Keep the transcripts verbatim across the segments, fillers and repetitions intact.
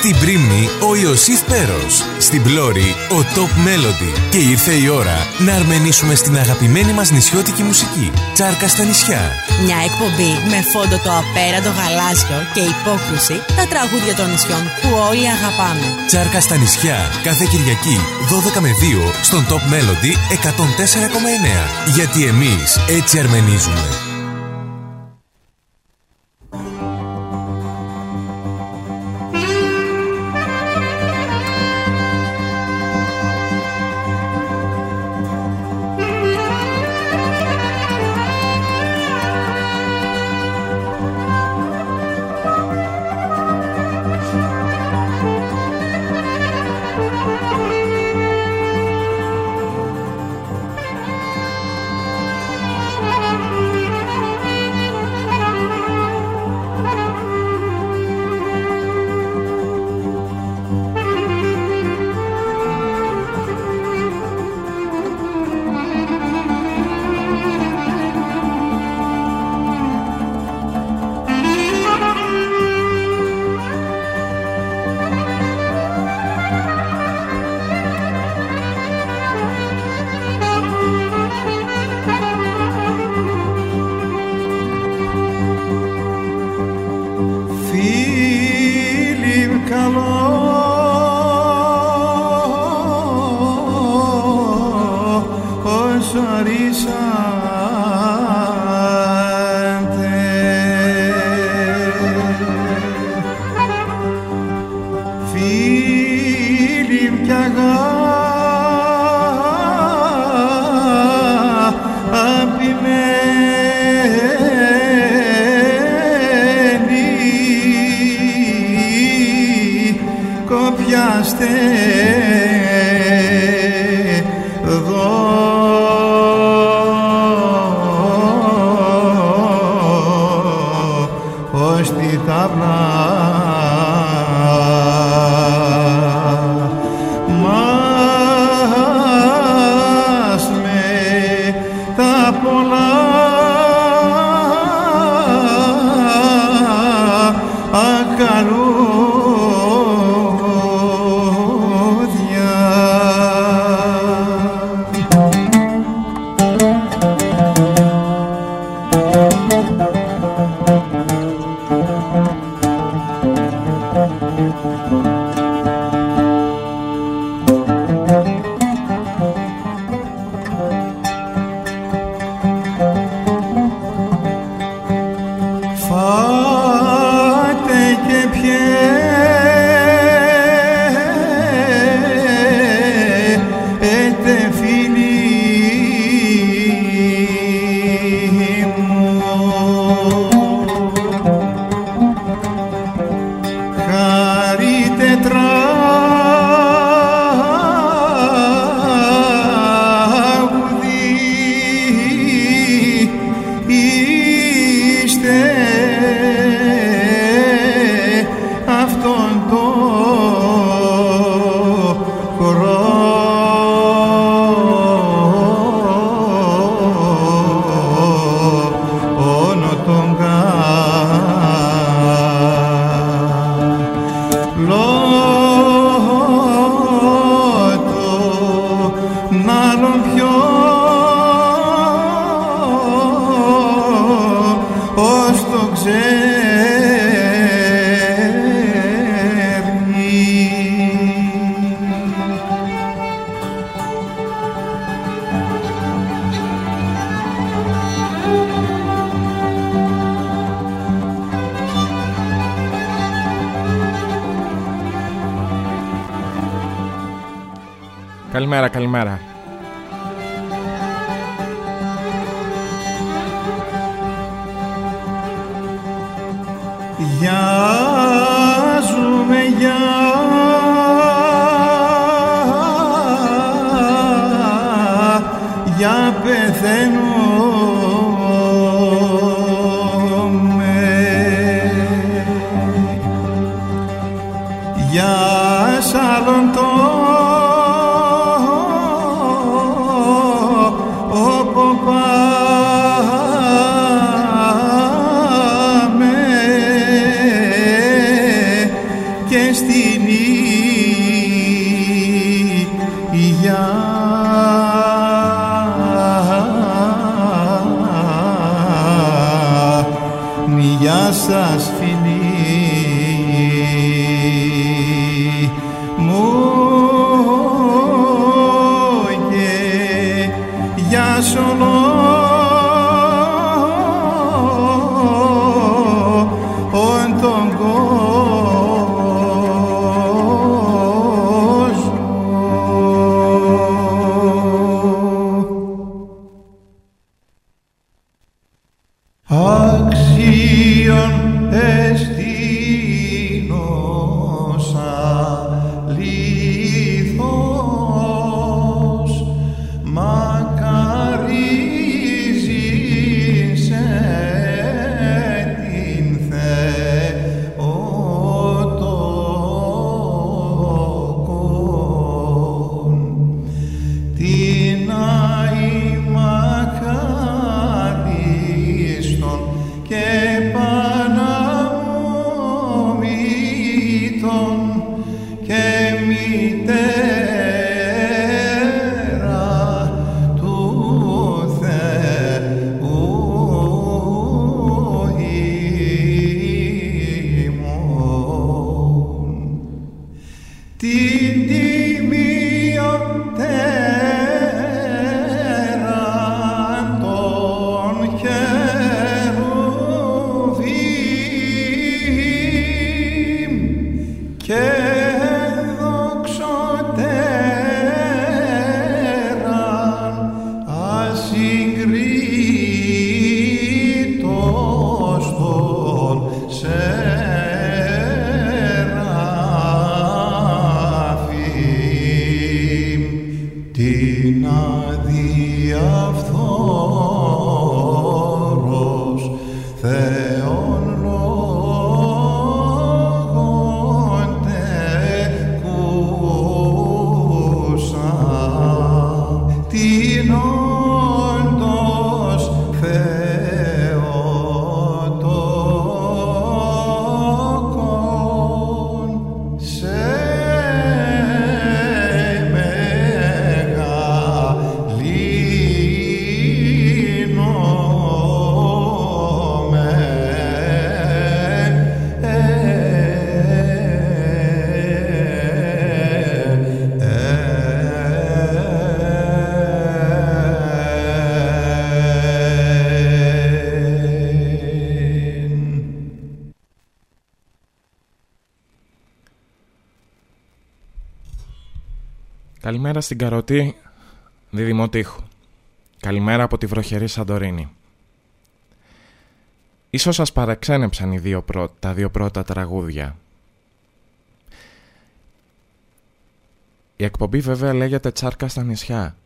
Στην Πρίμνη ο Ιωσήφ Πέρος. Στην Πλώρη ο Top Melody. Και ήρθε η ώρα να αρμενήσουμε στην αγαπημένη μας νησιώτικη μουσική. Τσάρκα στα νησιά. Μια εκπομπή με φόντο το απέραντο γαλάζιο και υπόκρουση τα τραγούδια των νησιών που όλοι αγαπάμε. Τσάρκα στα νησιά. Κάθε Κυριακή δώδεκα με δύο στον Top Melody εκατόν τέσσερα κόμμα εννέα. Γιατί εμείς έτσι αρμενίζουμε. Καλημέρα, καλημέρα. Γιάζουμε, γεια, για πεθαίνουμε, για σαλοντό όπου πάμε και στην σας φιλεί μου και για σ' όλο τον κόσμο. Αξίον εστίνος αλήθως μακαρίζει σε την Θεοτόκον την αημακαρίστον και Παναμόμητον και μητέρα του Θεού ημών την τιμιωτέραν των χερουβίμ και δοξωτέραν ασυγκρίτως των σεραφείμ την αδιαφθόρος Θεόν λόγων τεκούσα την όντως Θεοτόκον σε Καλημέρα στην Καροτή Διδημοτήχου. Καλημέρα από τη βροχερή Σαντορίνη. Ίσως σας παραξένεψαν οι δύο πρω... τα δύο πρώτα τραγούδια. Η εκπομπή βέβαια λέγεται Τσάρκα στα νησιά.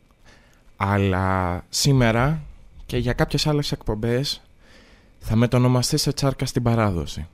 Αλλά σήμερα και για κάποιες άλλες εκπομπές θα μετονομαστεί σε Τσάρκα στην παράδοση.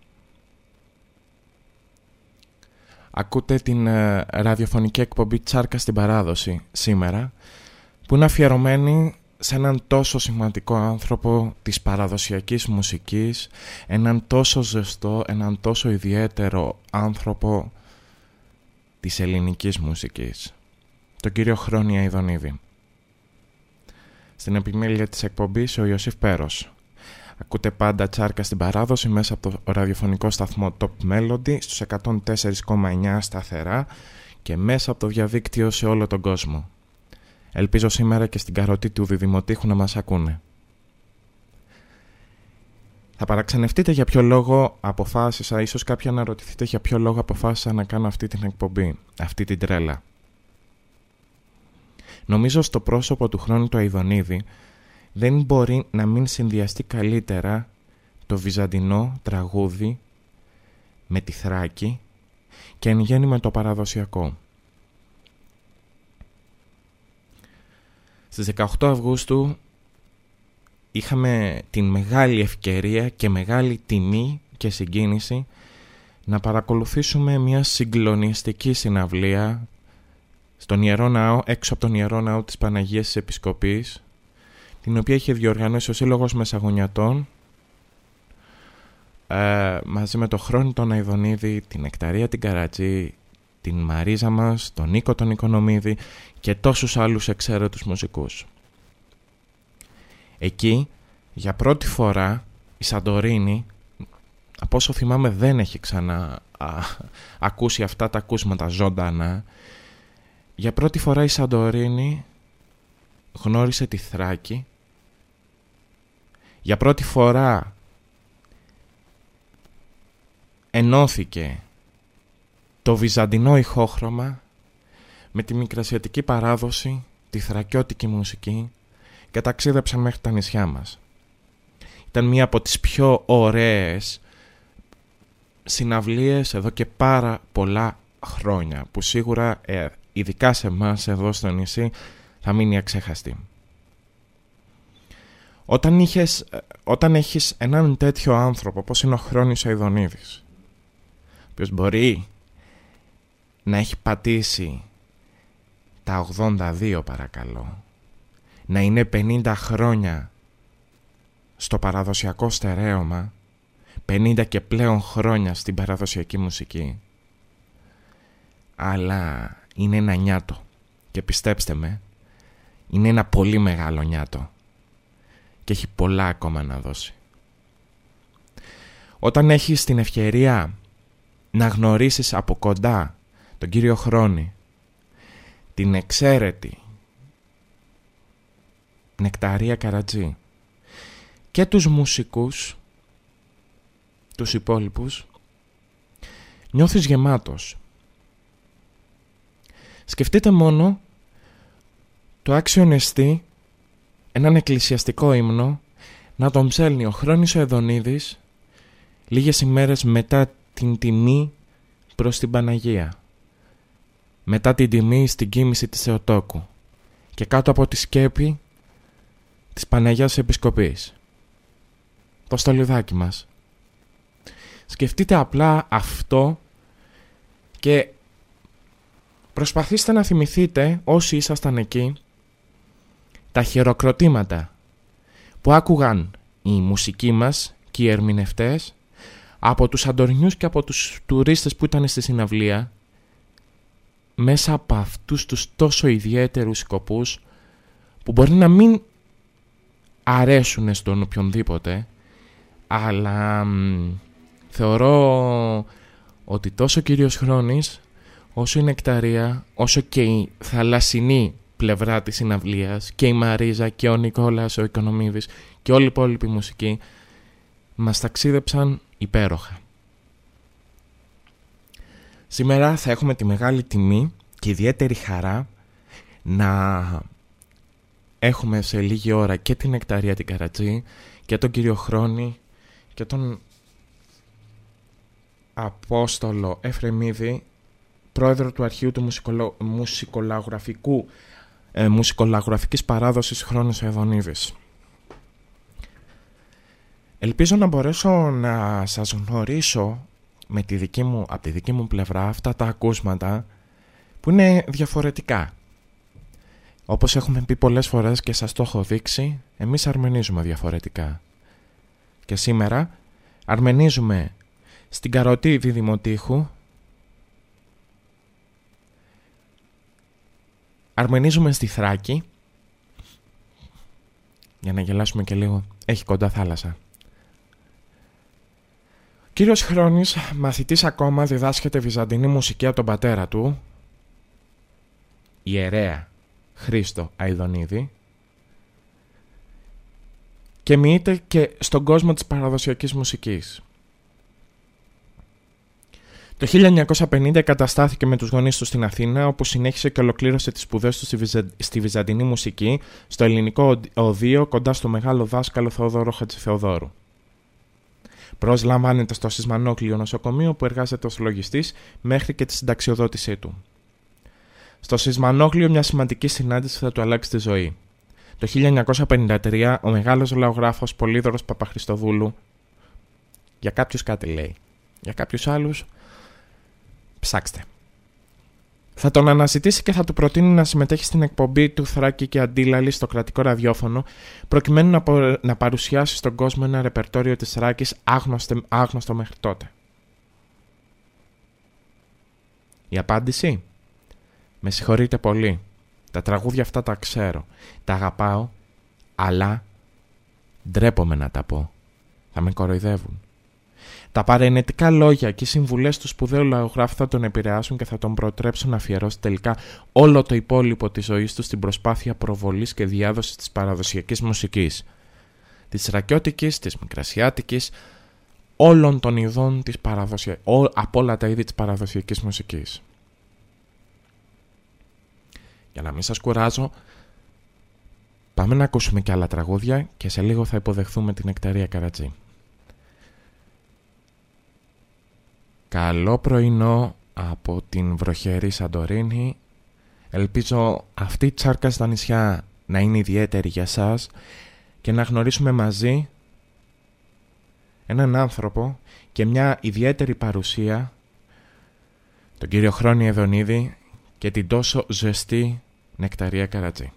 Ακούτε την ε, ραδιοφωνική εκπομπή Τσάρκα στην παράδοση σήμερα, που είναι αφιερωμένη σε έναν τόσο σημαντικό άνθρωπο της παραδοσιακής μουσικής, έναν τόσο ζεστό, έναν τόσο ιδιαίτερο άνθρωπο της ελληνικής μουσικής, τον κύριο Χρόνια Ιδονίδη. Στην επιμέλεια της εκπομπής ο Ιωσήφ Πέρος. Ακούτε πάντα Τσάρκα στην παράδοση μέσα από το ραδιοφωνικό σταθμό Top Melody στους εκατόν τέσσερα κόμμα εννιά σταθερά και μέσα από το διαδίκτυο σε όλο τον κόσμο. Ελπίζω σήμερα και στην Καροτή του Διδημοτήχου να μας ακούνε. Θα παραξενευτείτε για ποιο λόγο αποφάσισα, ίσως κάποιοι αναρωτηθείτε για ποιο λόγο αποφάσισα να κάνω αυτή την εκπομπή, αυτή την τρέλα. Νομίζω στο πρόσωπο του Χρόνου του Αηδονίδη δεν μπορεί να μην συνδυαστεί καλύτερα το βυζαντινό τραγούδι με τη Θράκη και εν γέννη με το παραδοσιακό. Στις δεκαοκτώ Αυγούστου είχαμε την μεγάλη ευκαιρία και μεγάλη τιμή και συγκίνηση να παρακολουθήσουμε μια συγκλονιστική συναυλία στον Ιερό Ναό, έξω από τον Ιερό Ναό της Παναγίας της Επισκοπής, την οποία είχε διοργανώσει ο Σύλλογος Μεσαγωνιατών ε, μαζί με τον Χρόνη τον Αηδονίδη, την Νεκταρία την Καρατζή, την Μαρίζα μας, τον Νίκο τον Οικονομίδη και τόσους άλλους εξαίρετους μουσικούς. Εκεί για πρώτη φορά η Σαντορίνη από όσο θυμάμαι δεν έχει ξανά α, ακούσει αυτά τα ακούσματα ζωντανά. Για πρώτη φορά η Σαντορίνη γνώρισε τη Θράκη. Για πρώτη φορά ενώθηκε το βυζαντινό ηχόχρωμα με τη μικρασιατική παράδοση, τη θρακιώτικη μουσική και ταξίδεψαν μέχρι τα νησιά μας. Ήταν μία από τις πιο ωραίες συναυλίες εδώ και πάρα πολλά χρόνια, που σίγουρα ε, ειδικά σε εμάς εδώ στο νησί θα μείνει αξέχαστη. Όταν, είχες, όταν έχεις έναν τέτοιο άνθρωπο όπως είναι ο Χρόνης ο Ιδονίδης, ο οποίος μπορεί να έχει πατήσει τα ογδόντα δύο παρακαλώ, να είναι πενήντα χρόνια στο παραδοσιακό στερέωμα, πενήντα και πλέον χρόνια στην παραδοσιακή μουσική, αλλά είναι ένα νιάτο και πιστέψτε με, είναι ένα πολύ μεγάλο νιάτο και έχει πολλά ακόμα να δώσει. Όταν έχεις την ευκαιρία να γνωρίσεις από κοντά τον κύριο Χρόνη, την εξαίρετη Νεκταρία Καρατζή και τους μουσικούς, τους υπόλοιπους, νιώθεις γεμάτος. Σκεφτείτε μόνο το άξιον εστί, έναν εκκλησιαστικό ύμνο, να τον ψέλνει ο Χρόνης ο Ιδονίδης λίγες ημέρες μετά την τιμή προς την Παναγία, μετά την τιμή στην κοίμηση της Θεοτόκου και κάτω από τη σκέπη της Παναγιάς Επισκοπής, το στολιδάκι μας. Σκεφτείτε απλά αυτό και προσπαθήστε να θυμηθείτε, όσοι ήσασταν εκεί, τα χειροκροτήματα που άκουγαν οι μουσικοί μας και οι ερμηνευτές από τους Σαντορινιούς και από τους τουρίστες που ήταν στη συναυλία, μέσα από αυτούς τους τόσο ιδιαίτερους σκοπούς που μπορεί να μην αρέσουν στον οποιονδήποτε, αλλά μ, θεωρώ ότι τόσο ο κύριος Χρόνης, όσο η Νεκταρία, όσο και η θαλασσινή πλευρά της συναυλίας και η Μαρίζα και ο Νικόλας ο Οικονομίδης και όλη η υπόλοιπη μουσική μας ταξίδεψαν υπέροχα. Σήμερα θα έχουμε τη μεγάλη τιμή και ιδιαίτερη χαρά να έχουμε σε λίγη ώρα και την Νεκταρία την Καρατζή και τον κύριο Χρόνη και τον Απόστολο Εφρεμίδη, πρόεδρο του αρχείου του μουσικολο... μουσικολογραφικού ε, μουσικολογραφικής παράδοσης Χρόνης ο Ιδονίδης. Ελπίζω να μπορέσω να σας γνωρίσω με τη δική μου, από τη δική μου πλευρά αυτά τα ακούσματα που είναι διαφορετικά. Όπως έχουμε πει πολλές φορές και σας το έχω δείξει, εμείς αρμενίζουμε διαφορετικά. Και σήμερα αρμενίζουμε στην Καροτή Διδημοτήχου, αρμενίζουμε στη Θράκη, για να γελάσουμε και λίγο, έχει κοντά θάλασσα. Κύριος Χρόνης, μαθητής ακόμα, διδάσκεται βυζαντινή μουσική από τον πατέρα του, ιερέα Χρήστο Αηδονίδη, και μοιείται και στον κόσμο της παραδοσιακής μουσικής. Το χίλια εννιακόσια πενήντα εγκαταστάθηκε με τους γονείς του στην Αθήνα, όπου συνέχισε και ολοκλήρωσε τις σπουδές του στη, Βυζα... στη βυζαντινή μουσική, στο ελληνικό οδείο κοντά στο μεγάλο δάσκαλο Θεόδωρο Χατζηθεοδόρου. Προσλαμβάνεται στο Σισμανόκλειο νοσοκομείο που εργάζεται ως λογιστής μέχρι και τη συνταξιοδότησή του. Στο Σισμανόκλειο μια σημαντική συνάντηση θα του αλλάξει τη ζωή. Το χίλια εννιακόσια πενήντα τρία ο μεγάλος λαογράφος Πολύδωρος Παπαχριστοδούλου, για κάποιους κάτι λέει, για κάποιους άλλους ψάξτε, θα τον αναζητήσει και θα του προτείνει να συμμετέχει στην εκπομπή του Θράκη και Αντίλαλη στο κρατικό ραδιόφωνο, προκειμένου να, πο... να παρουσιάσει στον κόσμο ένα ρεπερτόριο της Θράκης άγνωστο, άγνωστο μέχρι τότε. Η απάντηση? Με συγχωρείτε πολύ. Τα τραγούδια αυτά τα ξέρω. Τα αγαπάω, αλλά ντρέπομαι να τα πω. Θα με κοροϊδεύουν. Τα παρενετικά λόγια και οι συμβουλές του σπουδαίου λαογράφου θα τον επηρεάσουν και θα τον προτρέψουν να αφιερώσει τελικά όλο το υπόλοιπο της ζωής του στην προσπάθεια προβολής και διάδοσης της παραδοσιακής μουσικής. Της ρακιώτικης, της μικρασιάτικης, όλων των ειδών της παραδοσια... από όλα τα είδη της παραδοσιακής μουσικής. Για να μην σας κουράζω, πάμε να ακούσουμε και άλλα τραγούδια και σε λίγο θα υποδεχθούμε την Νεκταρία Καρατζή. Καλό πρωινό από την βροχερή Σαντορίνη. Ελπίζω αυτή η τσάρκα στα νησιά να είναι ιδιαίτερη για σας και να γνωρίσουμε μαζί έναν άνθρωπο και μια ιδιαίτερη παρουσία, τον κύριο Χρόνη Εδονίδη και την τόσο ζεστή Νεκταρία Καρατζή.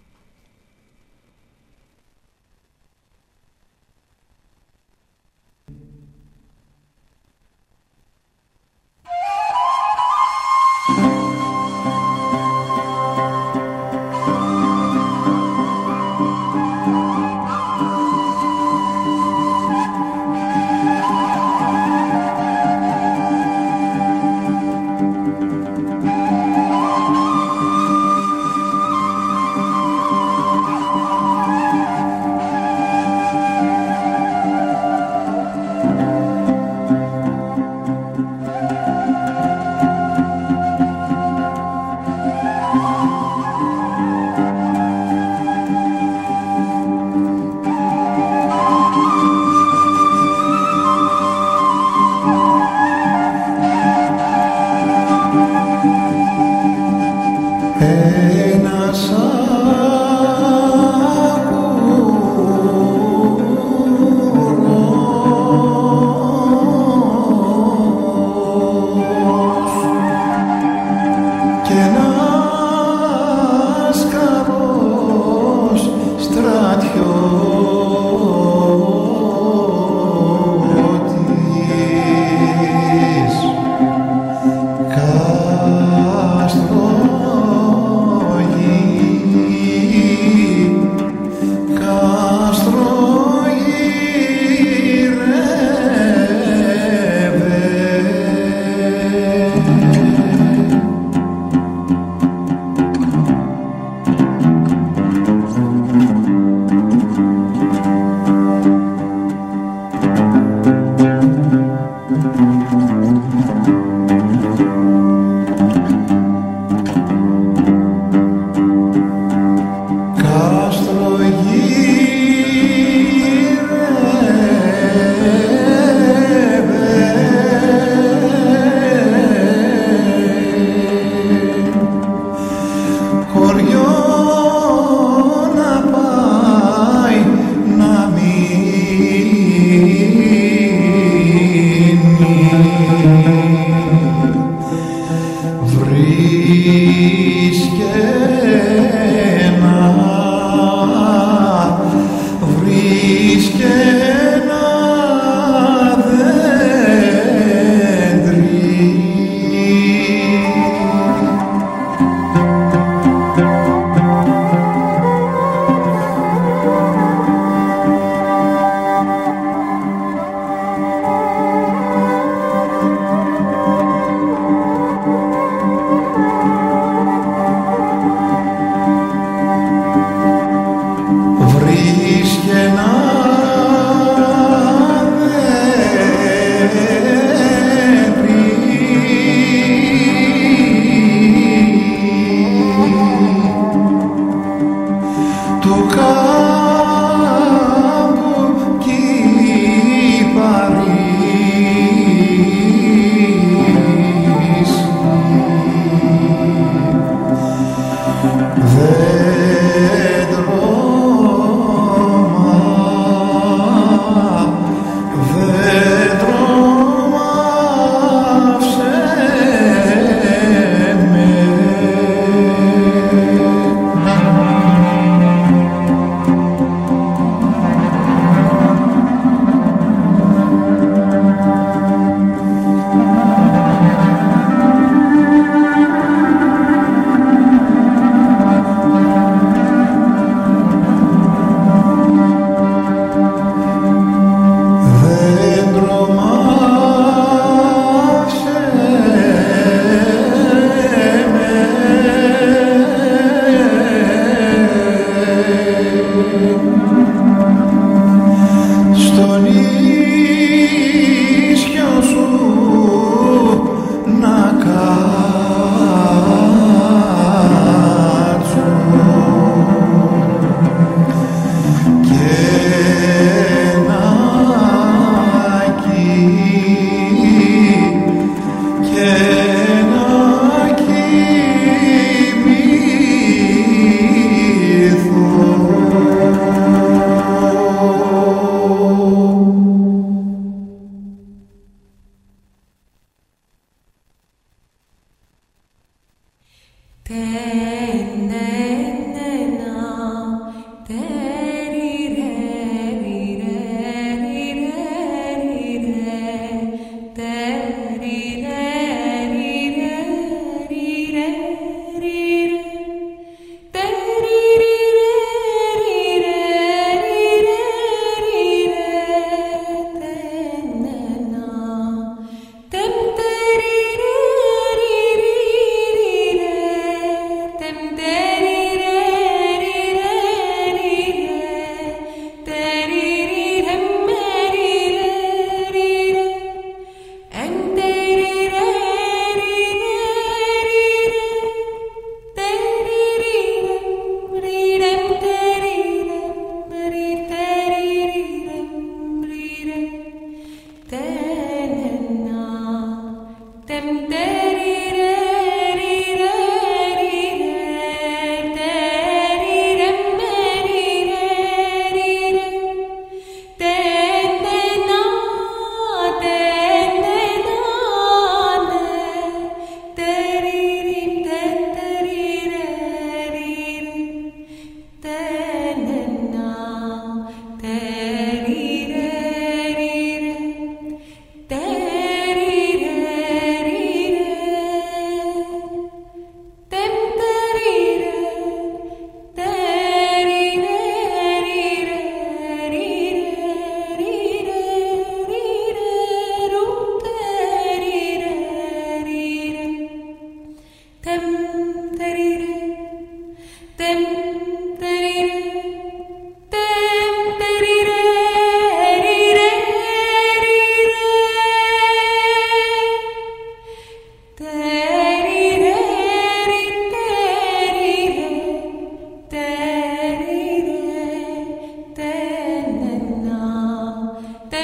Βρίσκε να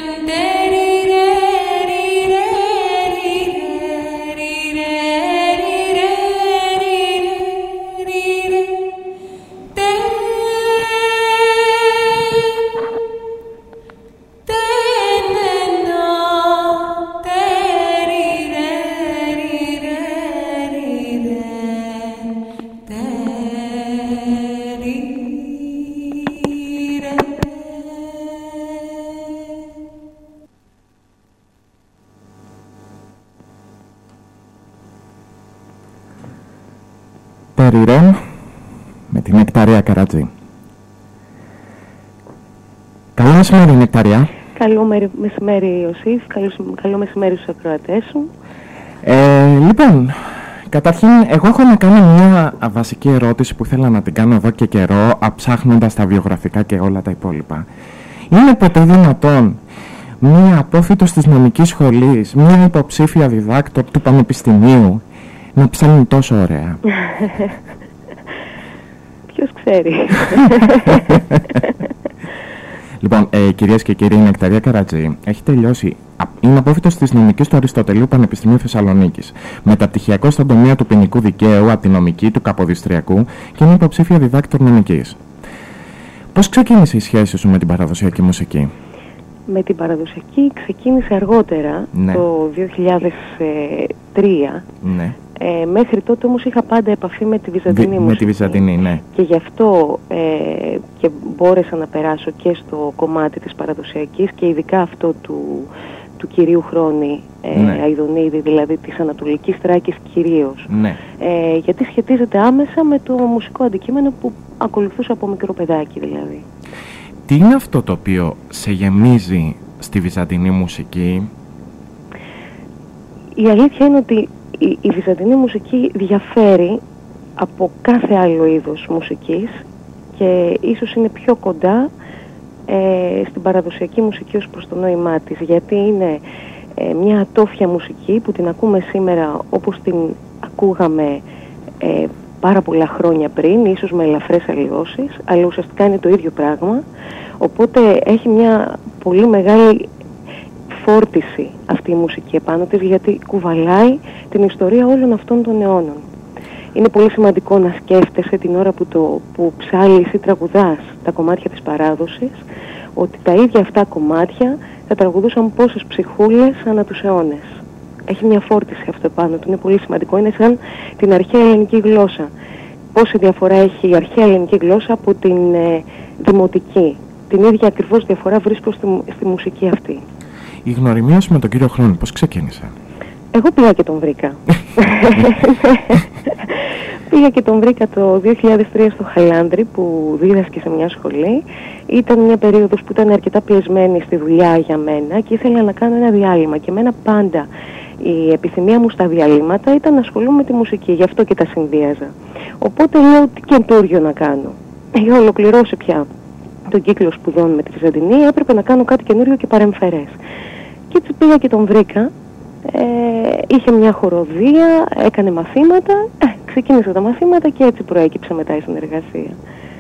Ριρέμ με την Νεκταρία Καρατζή. Καλό μεσημέρι, Νεκταρία. Καλό μεσημέρι, Ιωσήφ. Καλό, καλό μεσημέρι στους ακροατές σου. Ε, λοιπόν, καταρχήν, εγώ έχω να κάνω μια βασική ερώτηση που ήθελα να την κάνω εδώ και καιρό, ψάχνοντας τα βιογραφικά και όλα τα υπόλοιπα. Είναι ποτέ δυνατόν μια απόφοιτος της νομικής σχολής, μια υποψήφια διδάκτορ του πανεπιστημίου, να ψάχνει τόσο ωραία? Ποιος ξέρει. Λοιπόν, ε, κυρίες και κύριοι, η Νεκταρία Καρατζή έχει τελειώσει. Είναι απόφοιτος της νομικής του Αριστοτελείου Πανεπιστημίου Θεσσαλονίκης. Μεταπτυχιακός στον τομέα του ποινικού δικαίου από τη νομική του Καποδιστριακού και είναι υποψήφια διδάκτορ νομικής. Πώς ξεκίνησε η σχέση σου με την παραδοσιακή μουσική? Με την παραδοσιακή ξεκίνησε αργότερα, ναι. Το δύο χιλιάδες τρία. Ναι. Ε, μέχρι τότε όμως είχα πάντα επαφή με τη βυζαντινή Βι, μουσική. Με τη βυζαντινή, ναι. Και γι' αυτό ε, και μπόρεσα να περάσω και στο κομμάτι της παραδοσιακής και ειδικά αυτό του, του κυρίου Χρόνη ε, ναι. Αηδονίδη, δηλαδή της Ανατολικής Θράκης κυρίως. Ναι. Ε, γιατί σχετίζεται άμεσα με το μουσικό αντικείμενο που ακολουθούσα από μικρό παιδάκι δηλαδή. Τι είναι αυτό το οποίο σε γεμίζει στη βυζαντινή μουσική? Η αλήθεια είναι ότι η, η βυζαντινή μουσική διαφέρει από κάθε άλλο είδος μουσικής και ίσως είναι πιο κοντά ε, στην παραδοσιακή μουσική ως προς το νόημά της, γιατί είναι ε, μια ατόφια μουσική που την ακούμε σήμερα όπως την ακούγαμε ε, πάρα πολλά χρόνια πριν, ίσως με ελαφρές αλλοιώσεις, αλλά ουσιαστικά είναι το ίδιο πράγμα, οπότε έχει μια πολύ μεγάλη φόρτιση αυτή η μουσική επάνω της, γιατί κουβαλάει την ιστορία όλων αυτών των αιώνων. Είναι πολύ σημαντικό να σκέφτεσαι την ώρα που, το, που ψάλλεις ή τραγουδάς τα κομμάτια της παράδοσης, ότι τα ίδια αυτά κομμάτια θα τραγουδούσαν πόσες ψυχούλες ανά τους αιώνες. Έχει μια φόρτιση αυτό επάνω του, είναι πολύ σημαντικό. Είναι σαν την αρχαία ελληνική γλώσσα. Πόση διαφορά έχει η αρχαία ελληνική γλώσσα από την ε, δημοτική. Την ίδια ακριβώς διαφορά βρίσκω στη, στη μουσική αυτή. Η γνωριμία σου με τον κύριο Χρόνη πώς ξεκίνησε? Εγώ πήγα και τον βρήκα. Πήγα και τον βρήκα το δύο χιλιάδες τρία στο Χαλάνδρι που δίδασκε σε μια σχολή. Ήταν μια περίοδος που ήταν αρκετά πιεσμένη στη δουλειά για μένα και ήθελα να κάνω ένα διάλειμμα. Και εμένα πάντα η επιθυμία μου στα διαλύματα ήταν να ασχολούμαι με τη μουσική, γι' αυτό και τα συνδύαζα. Οπότε λέω τι καινούριο να κάνω. Είχα ολοκληρώσει πια τον κύκλο σπουδών με τη Βυζαντινή, έπρεπε να κάνω κάτι καινούριο και παρεμφερές. Και έτσι πήγα και τον βρήκα. Ε, είχε μια χοροδία, έκανε μαθήματα, ε, ξεκίνησα τα μαθήματα και έτσι προέκυψε μετά η συνεργασία.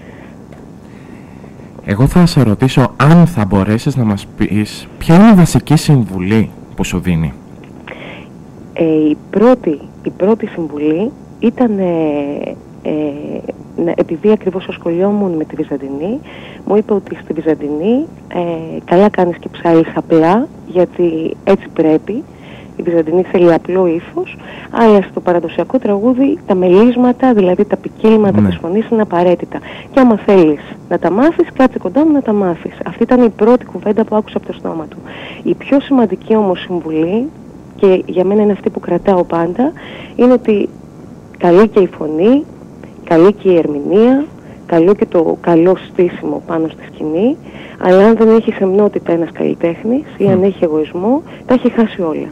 Εγώ θα σε ρωτήσω αν θα μπορέσεις να μας πεις ποια είναι η βασική συμβουλή που σου δίνει. Ε, η, πρώτη, η πρώτη συμβουλή ήταν, ε, ε, να, επειδή ακριβώς ασχολιόμουν με τη Βυζαντινή, μου είπε ότι στη Βυζαντινή ε, καλά κάνεις και ψάλεις απλά, γιατί έτσι πρέπει. Η Βυζαντινή θέλει απλό ύφος, αλλά στο παραδοσιακό τραγούδι τα μελίσματα, δηλαδή τα ποικίλματα ναι. της φωνής είναι απαραίτητα. Και άμα θέλεις να τα μάθεις, κάτσε κοντά μου να τα μάθεις. Αυτή ήταν η πρώτη κουβέντα που άκουσα από το στόμα του. Η πιο σημαντική όμως συμβουλή, και για μένα είναι αυτή που κρατάω πάντα, είναι ότι καλή και η φωνή, καλή και η ερμηνεία, καλό και το καλό στήσιμο πάνω στη σκηνή, αλλά αν δεν έχει σεμνότητα ένας καλλιτέχνης ή αν έχει εγωισμό, τα έχει χάσει όλα.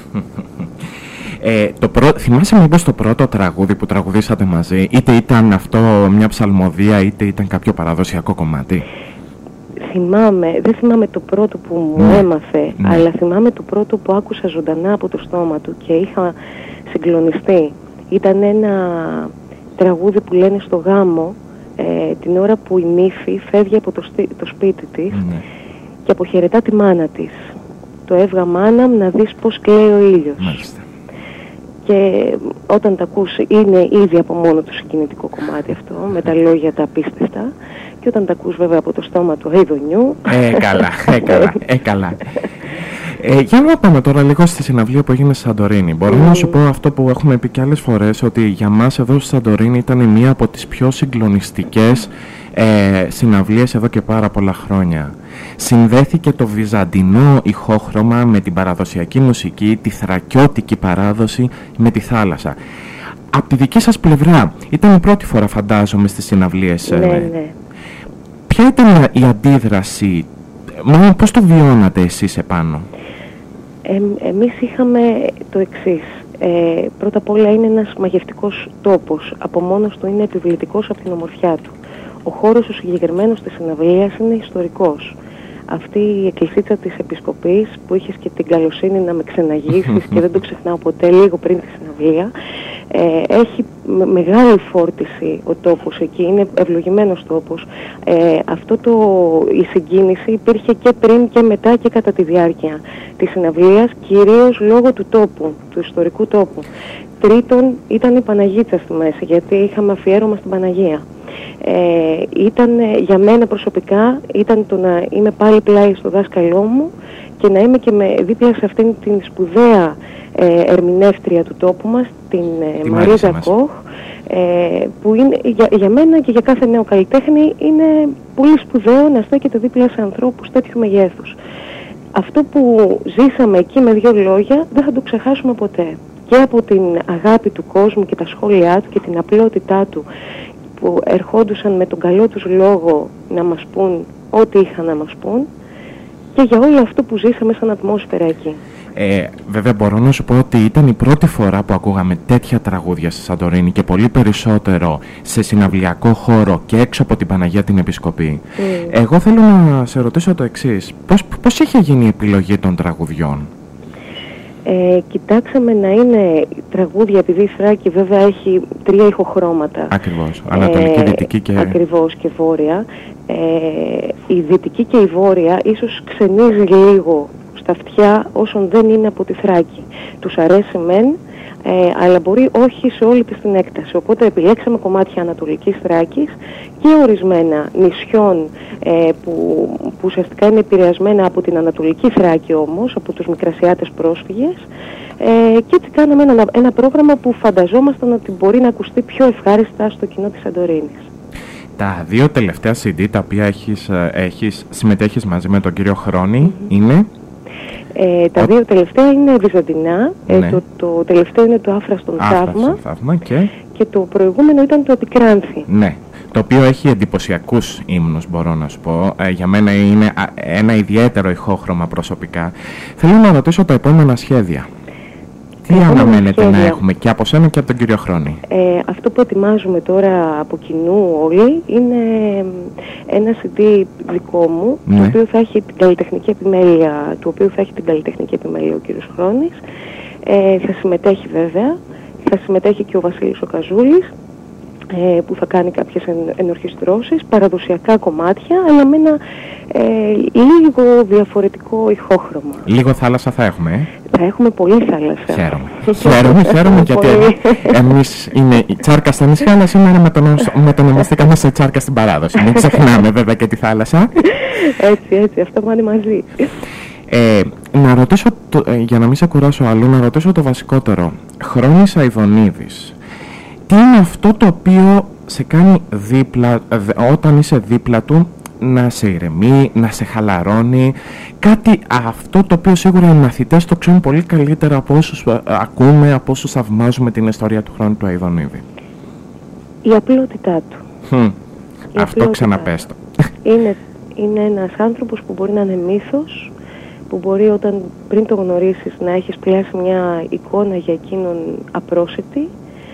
Ε, το πρω... Θυμάσαι μήπως το πρώτο τραγούδι που τραγουδήσατε μαζί, είτε ήταν αυτό μια ψαλμοδία είτε ήταν κάποιο παραδοσιακό κομμάτι? Θυμάμαι, δεν θυμάμαι το πρώτο που μου ναι. έμαθε, ναι. αλλά θυμάμαι το πρώτο που άκουσα ζωντανά από το στόμα του και είχα συγκλονιστεί. Ήταν ένα τραγούδι που λένε στο γάμο, ε, την ώρα που η νύφη φεύγει από το, στι... το σπίτι της ναι. και αποχαιρετά τη μάνα της. το «Εύγα μάνα να δεις πως κλαίει ο ήλιος». Μάλιστα. Και όταν τα ακούς είναι ήδη από μόνο του συγκινητικό κομμάτι αυτό, με τα λόγια τα απίστευτα. Και όταν τα ακούς βέβαια από το στόμα του Αιδονιού. Ε, καλά, ε, καλά, ε, καλά. Ε, για να πάμε τώρα λίγο στη συναυλία που έγινε στη Σαντορίνη. Μπορώ mm. να σου πω αυτό που έχουμε πει και άλλες φορές, ότι για μας εδώ στη Σαντορίνη ήταν μία από τις πιο συγκλονιστικές ε, συναυλίες εδώ και πάρα πολλά χρόνια. Συνδέθηκε το βυζαντινό ηχόχρωμα με την παραδοσιακή μουσική, τη θρακιώτικη παράδοση με τη θάλασσα. Από τη δική σας πλευρά, ήταν η πρώτη φορά φαντάζομαι στις συναυλίες. Ναι, ναι. Ποια ήταν η αντίδραση, μάλλον πώς το βιώνατε εσείς επάνω? Ε, εμείς είχαμε το εξής. Ε, πρώτα απ' όλα είναι ένας μαγευτικός τόπος. Από μόνος του είναι επιβλητικός από την ομορφιά του. Ο χώρος ο συγκεκριμένος της συναυλίας είναι ιστορικός. Αυτή η εκκλησίτσα της Επισκοπής που είχες και την καλοσύνη να με ξεναγήσεις και δεν το ξεχνάω ποτέ, λίγο πριν τη συναυλία, ε, έχει με, μεγάλη φόρτιση ο τόπος εκεί, είναι ευλογημένος τόπος. Ε, αυτό το, η συγκίνηση υπήρχε και πριν και μετά και κατά τη διάρκεια της συναυλίας, κυρίως λόγω του τόπου, του ιστορικού τόπου. Τρίτον ήταν η Παναγίτσα στη μέση, γιατί είχαμε αφιέρωμα στην Παναγία. Ε, ήταν για μένα προσωπικά, ήταν το να είμαι πάλι πλάι στο δάσκαλό μου και να είμαι και με, δίπλα σε αυτήν την σπουδαία ε, ερμηνεύτρια του τόπου μας, την ε, Μαρίζα Κοχ, ε, που είναι, για, για μένα και για κάθε νέο καλλιτέχνη είναι πολύ σπουδαίο να στέκεται δίπλα σε ανθρώπους τέτοιου μεγέθους. Αυτό που ζήσαμε εκεί με δύο λόγια δεν θα το ξεχάσουμε ποτέ. Και από την αγάπη του κόσμου και τα σχόλιά του και την απλότητά του, που ερχόντουσαν με τον καλό τους λόγο να μας πούν ό,τι είχαν να μας πούν, και για όλο αυτό που ζήσαμε σαν ατμόσφαιρα εκεί. Ε, βέβαια μπορώ να σου πω ότι ήταν η πρώτη φορά που ακούγαμε τέτοια τραγούδια στη Σαντορίνη και πολύ περισσότερο σε συναυλιακό χώρο και έξω από την Παναγία την Επισκοπή. Mm. Εγώ θέλω να σε ρωτήσω το εξής. Πώς, πώς είχε γίνει η επιλογή των τραγουδιών? Ε, κοιτάξαμε να είναι τραγούδια, επειδή η Θράκη βέβαια έχει τρία ηχοχρώματα. Ακριβώς, ανατολική, ε, δυτική και... Ακριβώς, και βόρεια. Ε, η δυτική και η βόρεια ίσως ξενίζει λίγο στα αυτιά όσων δεν είναι από τη Θράκη. Τους αρέσει μεν, ε, αλλά μπορεί όχι σε όλη της την έκταση. Οπότε επιλέξαμε κομμάτια Ανατολικής Θράκης και ορισμένα νησιών ε, που, που ουσιαστικά είναι επηρεασμένα από την Ανατολική Θράκη όμως, από τους Μικρασιάτες πρόσφυγες, ε, και έτσι κάναμε ένα, ένα πρόγραμμα που φανταζόμασταν ότι μπορεί να ακουστεί πιο ευχάριστα στο κοινό της Σαντορίνης. Τα δύο τελευταία σι ντι τα οποία έχεις, έχεις, συμμετέχεις μαζί με τον κύριο Χρόνη mm-hmm. είναι... Ε, τα Ο... δύο τελευταία είναι βυζαντινά, ναι. ε, το, το τελευταίο είναι το Άφραστον Θαύμα, θαύμα και... και το προηγούμενο ήταν το Επικράνθη. Ναι, το οποίο έχει εντυπωσιακούς ύμνους, μπορώ να σου πω. Ε, για μένα είναι ένα ιδιαίτερο ηχόχρωμα προσωπικά. Θέλω να ρωτήσω τα επόμενα σχέδια. Τι αναμένετε να έχουμε και από σένα και από τον κύριο Χρόνη? Ε, αυτό που ετοιμάζουμε τώρα από κοινού όλοι είναι ένα σι ντι δικό μου, ναι. το οποίο θα έχει την καλλιτεχνική επιμέλεια, του οποίου θα έχει την καλλιτεχνική επιμέλεια ο κύριος Χρόνης. Ε, θα συμμετέχει βέβαια, θα συμμετέχει και ο Βασίλης ο Καζούλης, ε, που θα κάνει κάποιες εν, ενορχιστρώσεις, παραδοσιακά κομμάτια, αλλά με ένα ε, λίγο διαφορετικό ηχόχρωμα. Λίγο θάλασσα θα έχουμε, ε? Θα έχουμε πολύ θάλασσα. Χαίρομαι. χαίρομαι, χαίρομαι γιατί εμείς είναι η τσάρκα στα νησιά, αλλά σήμερα μετονομαστήκαμε σε τσάρκα στην παράδοση. Μην ξεχνάμε βέβαια και τη θάλασσα. Έτσι, έτσι, αυτό πάνε μαζί. Ε, να ρωτήσω, το, ε, για να μην σε κουράσω αλλού, να ρωτήσω το βασικότερο. Χρόνης Αηδονίδης. Τι είναι αυτό το οποίο σε κάνει δίπλα, όταν είσαι δίπλα του, να σε ηρεμεί, να σε χαλαρώνει, κάτι αυτό το οποίο σίγουρα οι μαθητές το ξέρουν πολύ καλύτερα από όσους ακούμε, από όσους θαυμάζουμε την ιστορία του Χρόνου του Αηδονίδη? Η απλότητά του. Hm. Η αυτό ξαναπες το. Είναι, είναι ένας άνθρωπος που μπορεί να είναι μύθος, που μπορεί όταν πριν το γνωρίσεις να έχεις πιάσει μια εικόνα για εκείνον απρόσιτη.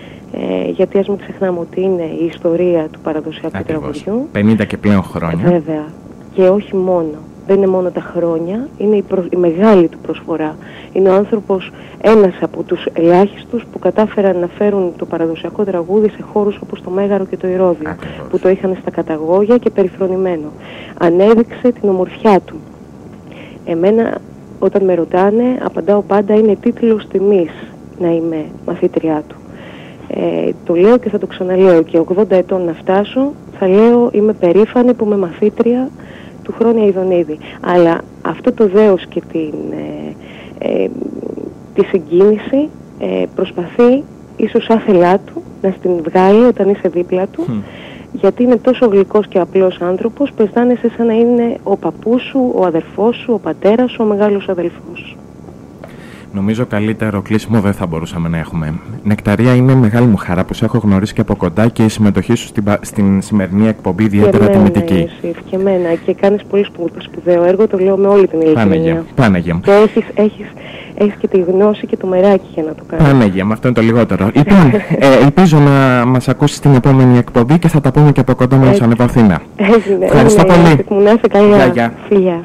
Ε, γιατί ας μην ξεχνάμε ότι είναι η ιστορία του παραδοσιακού τραγουδιού. πενήντα και πλέον χρόνια. Βέβαια. Και όχι μόνο. Δεν είναι μόνο τα χρόνια, είναι η, προ... η μεγάλη του προσφορά. Είναι ο άνθρωπος ένας από τους ελάχιστους που κατάφεραν να φέρουν το παραδοσιακό τραγούδι σε χώρους όπως το Μέγαρο και το Ηρώδειο, που το είχαν στα καταγόγια και περιφρονημένο. Ανέδειξε την ομορφιά του. Εμένα όταν με ρωτάνε, απαντάω πάντα είναι τίτλος τιμής να είμαι μαθήτριά του. Ε, το λέω και θα το ξαναλέω, και ογδόντα ετών να φτάσω θα λέω είμαι περήφανη που είμαι μαθήτρια του Χρόνια Ιδονίδη. Αλλά αυτό το δέος και την, ε, ε, τη συγκίνηση ε, προσπαθεί ίσως άθελά του να στην βγάλει όταν είσαι δίπλα του, mm. γιατί είναι τόσο γλυκός και απλός άνθρωπος που αισθάνεσαι σαν να είναι ο παππούς σου, ο αδερφός σου, ο πατέρας σου, ο μεγάλος αδελφός σου. Νομίζω καλύτερο κλείσιμο δεν θα μπορούσαμε να έχουμε. Νεκταρία, είναι μεγάλη μου χαρά που σε έχω γνωρίσει και από κοντά και η συμμετοχή σου στην, στην σημερινή εκπομπή ιδιαίτερα τιμητική. Ιωσήφ, και εμένα, και κάνεις πολύ σπουδαίο έργο, το λέω με όλη την ειλικρίνεια. Παναγία μου. Και έχεις, έχεις, έχεις και τη γνώση και το μεράκι για να το κάνεις. Παναγία μου, αυτό είναι το λιγότερο. Λοιπόν, ε, ελπίζω να μας ακούσεις την επόμενη εκπομπή και θα τα πούμε και από κοντά με τον Αθήνα. Ευχαριστώ πολύ. Μου να είσαι καλά. Φιλιά.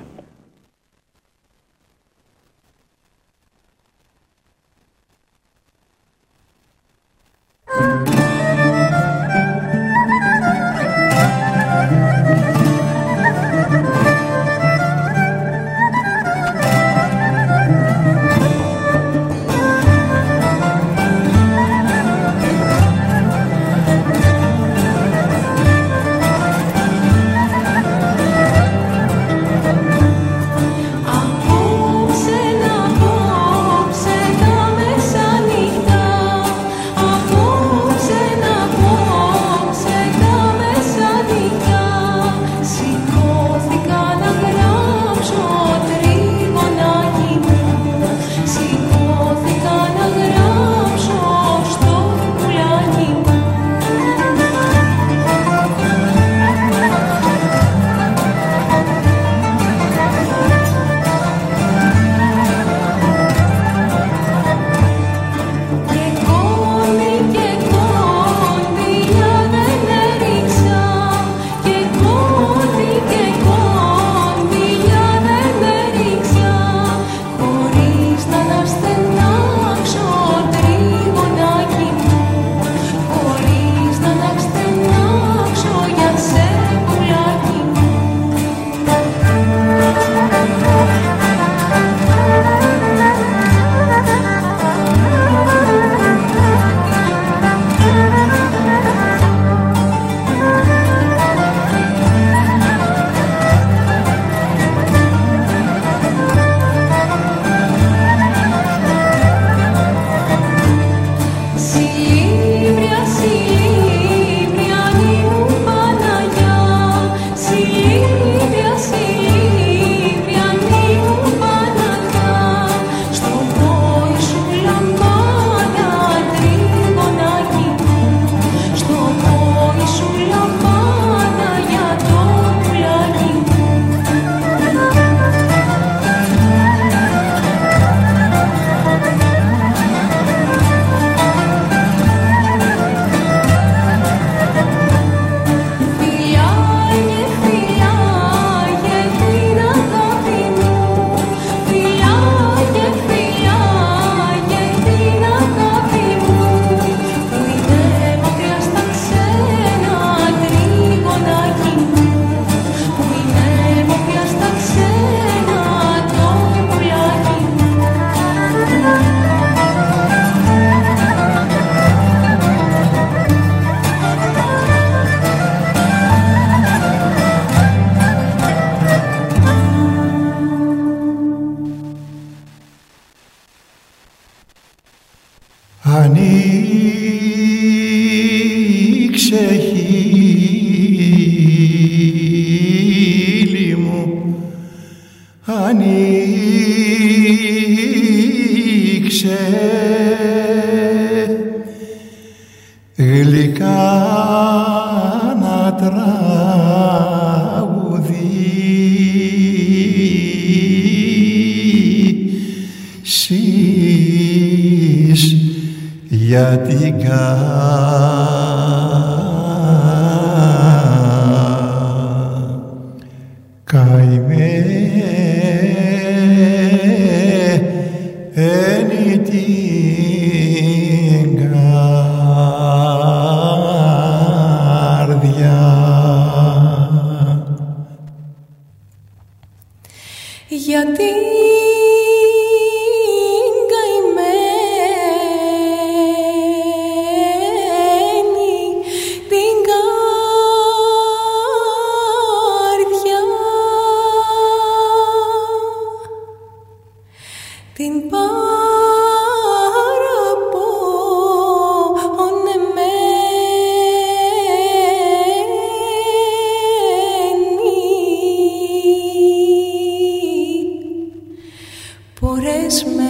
Ανοίξε χείλη μου, ανοίξε γλυκά να τραγουδήσεις για την καημένη την καρδιά. Γιατί Πορές με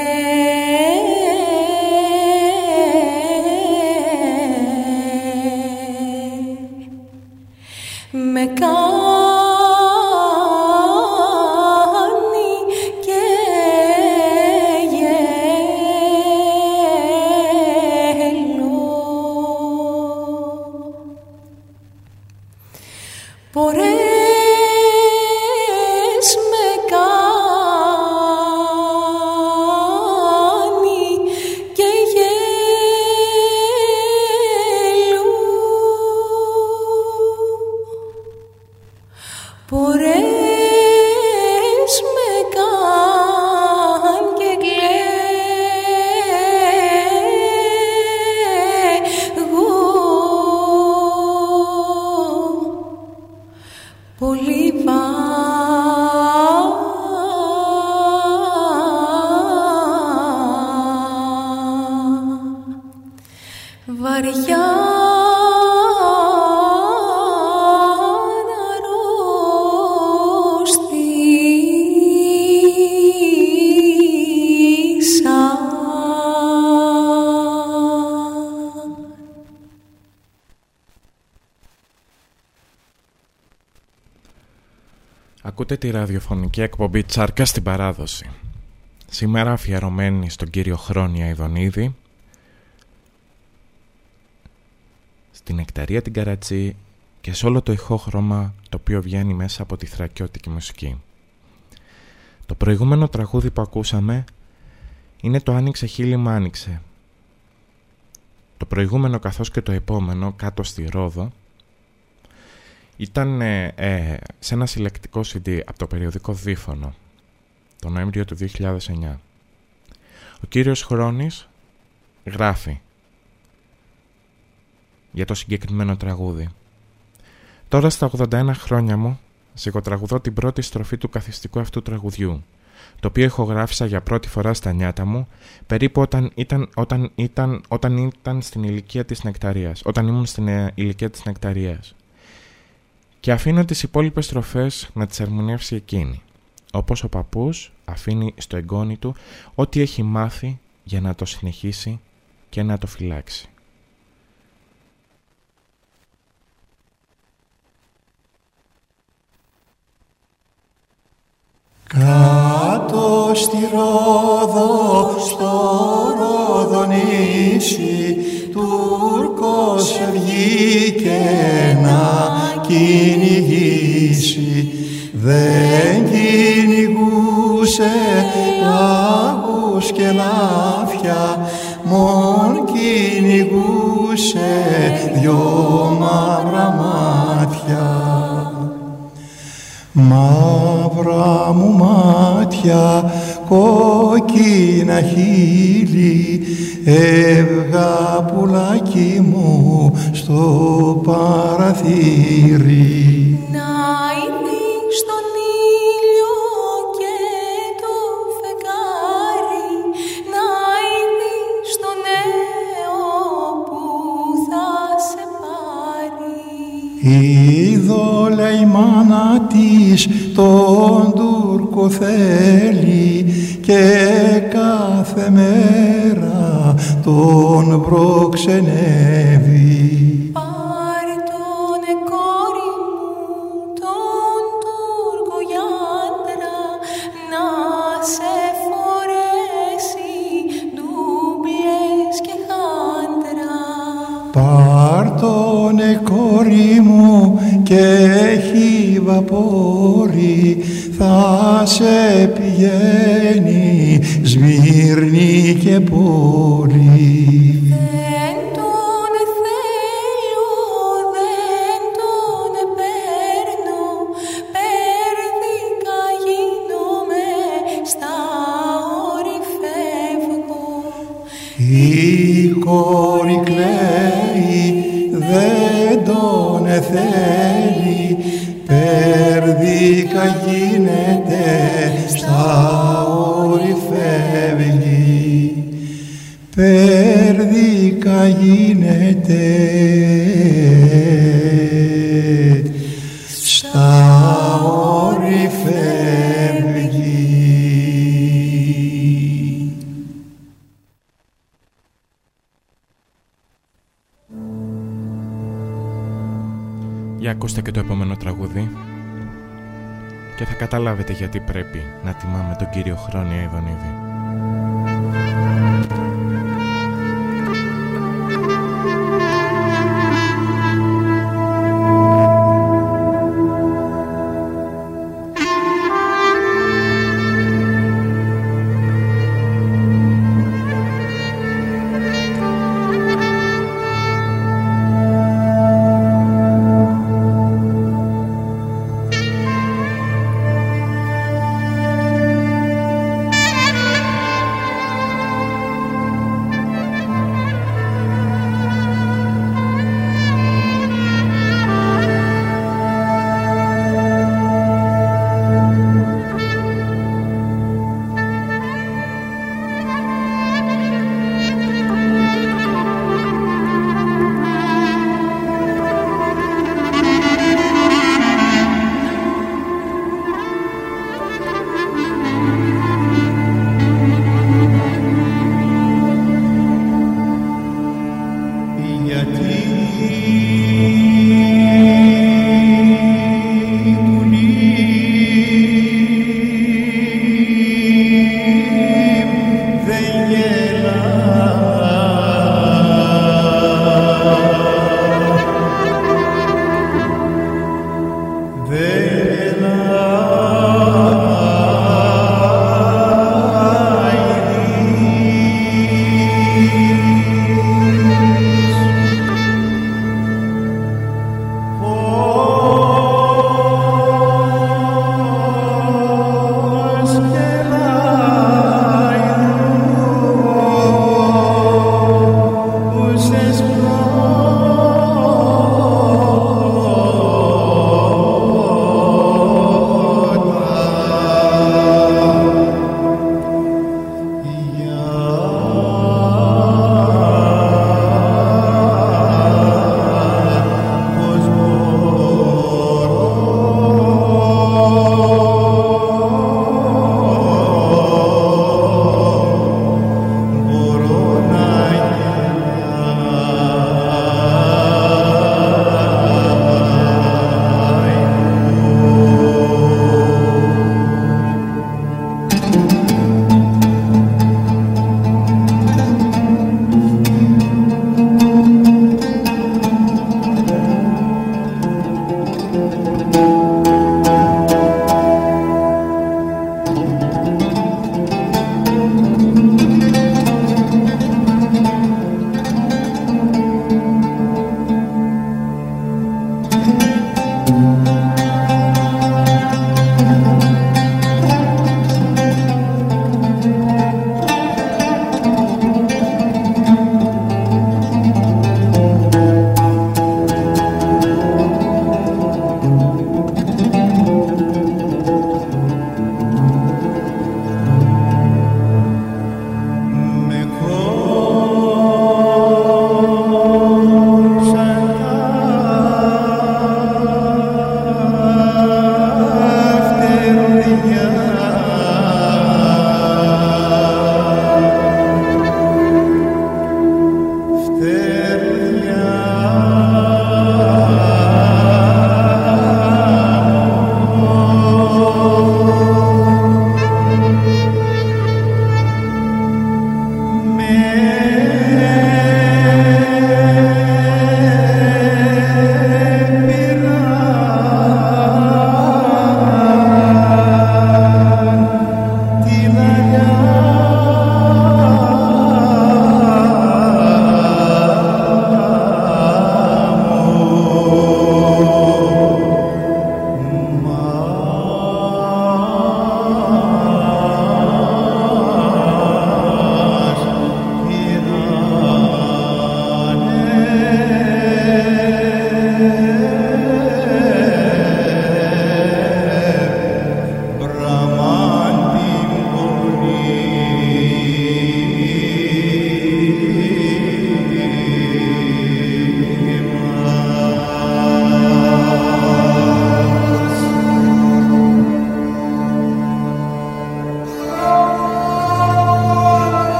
με κάνει και γέλω. Πορές με κάνει και γέλω. Πορές με καν και κλαίγω. Πολύ βαριά Ακούτε τη ραδιοφωνική εκπομπή Τσάρκα στην παράδοση. Σήμερα αφιερωμένη στον κύριο Χρόνια Ιδονίδη, στην Νεκταρία την Καρατσή και σε όλο το ηχόχρωμα το οποίο βγαίνει μέσα από τη θρακιώτικη μουσική. Το προηγούμενο τραγούδι που ακούσαμε είναι το «Άνοιξε χείλη μ' άνοιξε». Το προηγούμενο καθώς και το επόμενο, «Κάτω στη Ρόδο», ήταν ε, ε, σε ένα συλλεκτικό σι ντι από το περιοδικό Δίφωνο το Νοέμβριο του δύο χιλιάδες εννιά. Ο κύριος Χρόνης γράφει για το συγκεκριμένο τραγούδι. Τώρα στα ογδόντα ένα χρόνια μου σιγοτραγουδώ την πρώτη στροφή του καθιστικού αυτού τραγουδιού, το οποίο ηχογράφησα για πρώτη φορά στα νιάτα μου περίπου όταν ήταν, όταν ήταν, όταν ήταν στην ηλικία της Νεκταρίας, όταν ήμουν στην ε, ηλικία της Νεκταρίας. Και αφήνω τις υπόλοιπες στροφές να τις ερμηνεύσει εκείνη, όπως ο παππούς αφήνει στο εγγόνι του ό,τι έχει μάθει για να το συνεχίσει και να το φυλάξει. Κάτω στη Ρόδο, στο Ρόδονήσι, Τούρκος βγήκε να κυνηγήσει. Δεν κυνηγούσε λάγους και λάφια, μον κυνηγούσε δυο μαύρα μάτια. Μαύρα μου μάτια, κόκκινα χείλη, έβγα πουλάκι μου στο παραθύρι. Να ειδείς τον ήλιο και το φεγγάρι, να ειδείς τον νέο που θα σε πάρει. Είδω, λέει η μάνα της, τον Τούρκο θέλει και κάθε μέρα τον προξενεύει. Πάρε τον κόρη μου, τον Τούρκο γιάντρα, να σε φορέσει ντουμπλές και χάντρα. Πάρ' τον κόρη μου και έχει βαπόρι, θα σε πηγαίνει Σμύρνη και πόλη. Δεν τον θέλω, δεν τον παίρνω, πέρδικα γίνομαι, στα όρη φεύγω. Η κόρη κλαίει, δεν τον θέλει, πέρδικα γίνεται, στα όρη φεύγει. Πέρδικα γίνεται, στα όρη φεύγει. ακούστε και το επόμενο τραγούδι και θα καταλάβετε γιατί πρέπει να τιμάμε τον κύριο Χρόνια Ιδονίδη.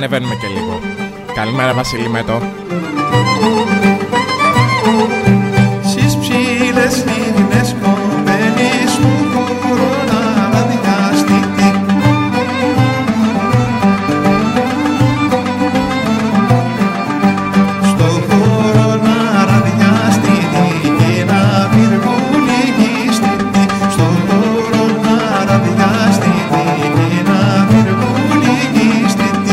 Ανεβαίνουμε και λίγο. Καλημέρα Βασίλη Μέτο. Στις ψήλες λίμνες κοπέλης μου κορώνα βαδιάστητη. Στο κορώνα ραδιάστητη και να πυργουληγίστητη. Στο κορώνα ραδιάστητη και να πυργουληγίστητη.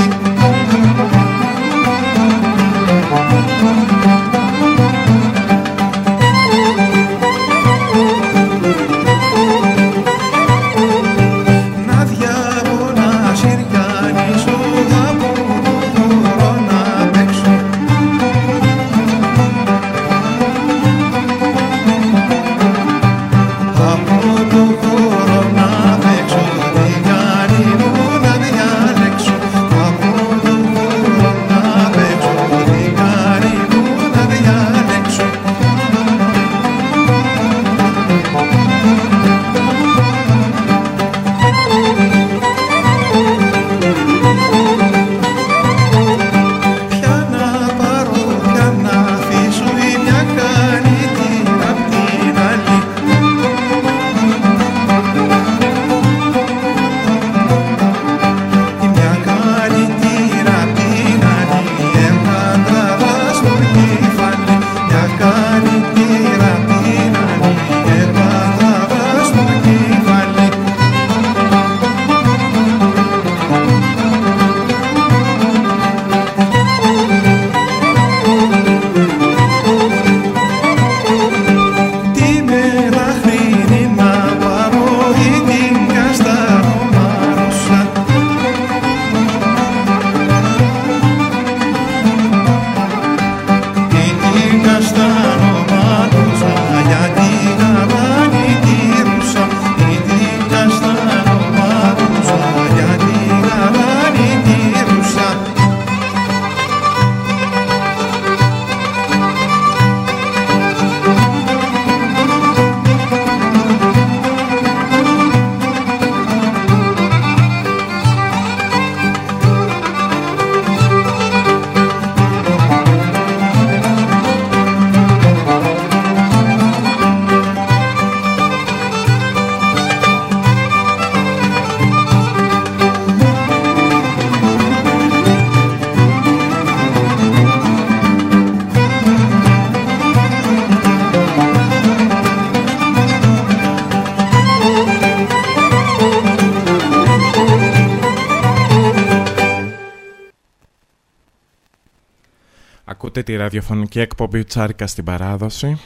Ακούτε τη ραδιοφωνική εκπομπή Τσάρικα στην παράδοση.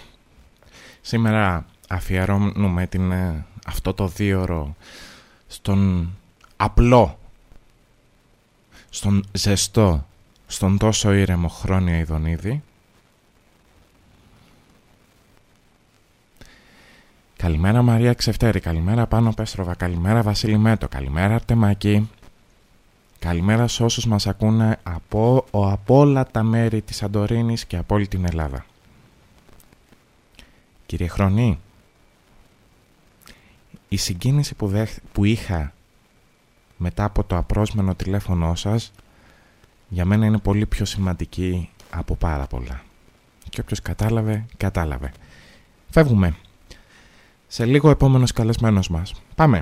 Σήμερα αφιερώνουμε την, αυτό το δίωρο στον απλό, στον ζεστό, στον τόσο ήρεμο Χρόνιο Ιδονίδη. Καλημέρα Μαρία Ξεφτέρη, καλημέρα Πάνο Πέστροβα, καλημέρα Βασίλη Μέτο, καλημέρα Αρτεμάκη. Καλημέρα σε όσους μας ακούνε από, από όλα τα μέρη της Σαντορίνης και από όλη την Ελλάδα. Κύριε Χρονή, η συγκίνηση που, δέχ, που είχα μετά από το απρόσμενο τηλέφωνό σας για μένα είναι πολύ πιο σημαντική από πάρα πολλά. Και όποιος κατάλαβε, κατάλαβε. Φεύγουμε. Σε λίγο επόμενος καλεσμένος μας. Πάμε.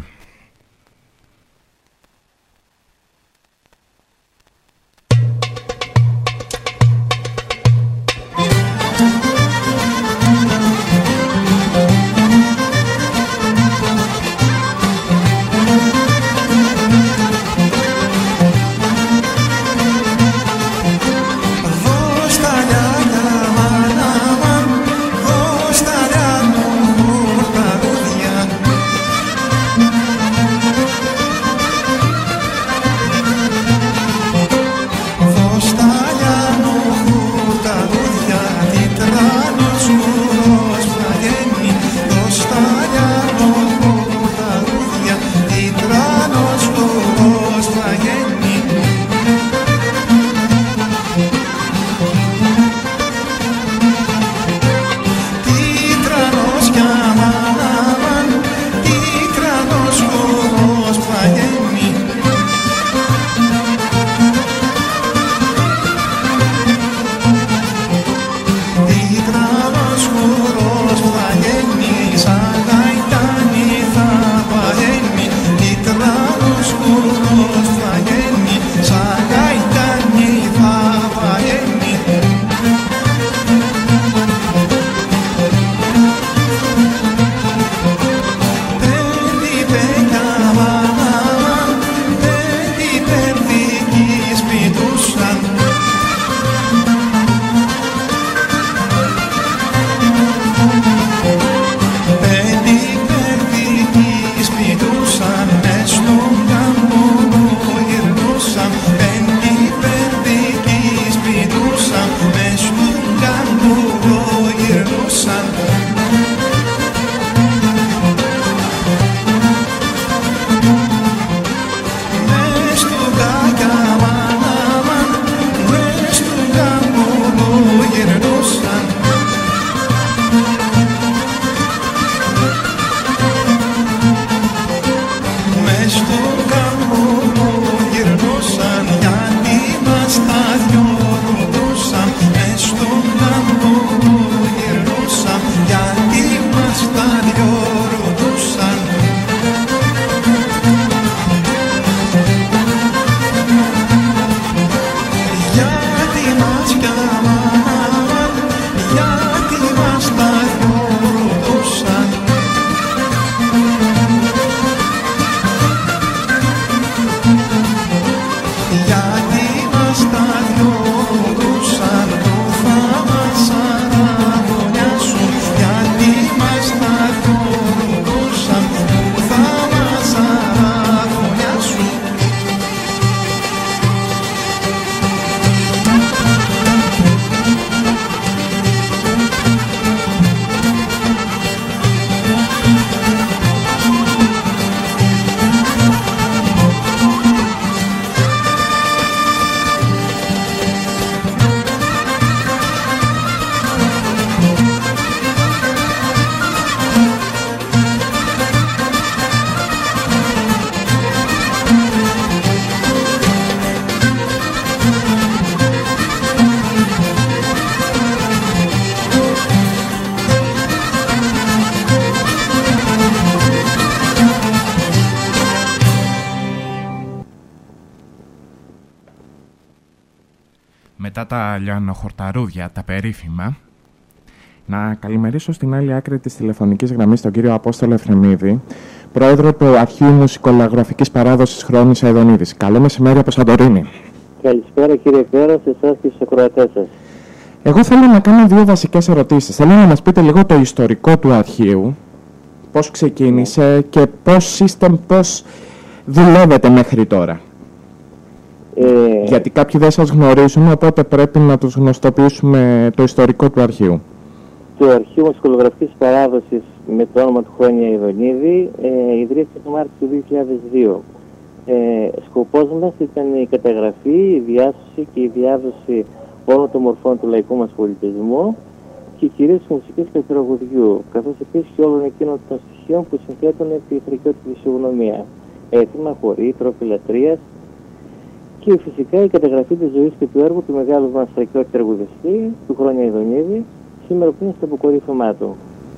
Δώσ' τα λιάνα, μάνα, δώσ' τα λιάνα, μες στον κάμπο μου γυρνούσαν, γιατί μας τα δυο ρωτούσαν. Μες στον κάμπο μου γυρνούσαν, γιατί μας τα δυο ρωτούσαν. Γιατί μας καμάν, γιατί μας τα δυο ρωτούσαν. Γιατί μας τα δυο ρωτούσαν, που θα μας αραβωνιάσουν. Γιατί μας τα δυο ρωτούσαν, που θα μας αραβωνιάσουν. Μετά τα λιανοχορταρούδια, τα περίφημα, να καλημερίσω στην άλλη άκρη της τηλεφωνικής γραμμής τον κύριο Απόστολο Εφρεμίδη, πρόεδρο του Αρχείου Μουσικολογραφικής Παράδοσης Χρόνης Αηδονίδης. Καλό μεσημέρι από Σαντορίνη. Καλησπέρα κύριε Πέρα, σε εσάς και στους ακροατές σας. Εγώ θέλω να κάνω δύο βασικές ερωτήσεις. Θέλω να μας πείτε λίγο το ιστορικό του αρχείου, πώς ξεκίνησε και πώς είστε, πώς δουλεύετε μέχρι τώρα. Ε, Γιατί κάποιοι δεν σας γνωρίζουν, οπότε πρέπει να τους γνωστοποιήσουμε το ιστορικό του αρχείου. Το Αρχείο Μουσικολογραφικής Παράδοσης με το όνομα του Χρόνια Αηδονίδη ε, ιδρύθηκε το Μάρτιο του δύο χιλιάδες δύο. Ε, σκοπός μας ήταν η καταγραφή, η διάσωση και η διάδοση όλων των μορφών του λαϊκού μας πολιτισμού και κυρίως της μουσικής και του τραγουδιού, καθώς επίσης και όλων εκείνων των στοιχείων που συνθέτουν τη θρησκευτική φυσιογνωμία. Έθιμα, χοροί, τρόποι λατρείας και φυσικά η καταγραφή της ζωής και του έργου του μεγάλου μας θρησκευτικού τραγουδιστή, του Χρόνια Αηδονίδη, σήμερα που είναι στο αποκορύφωμά του.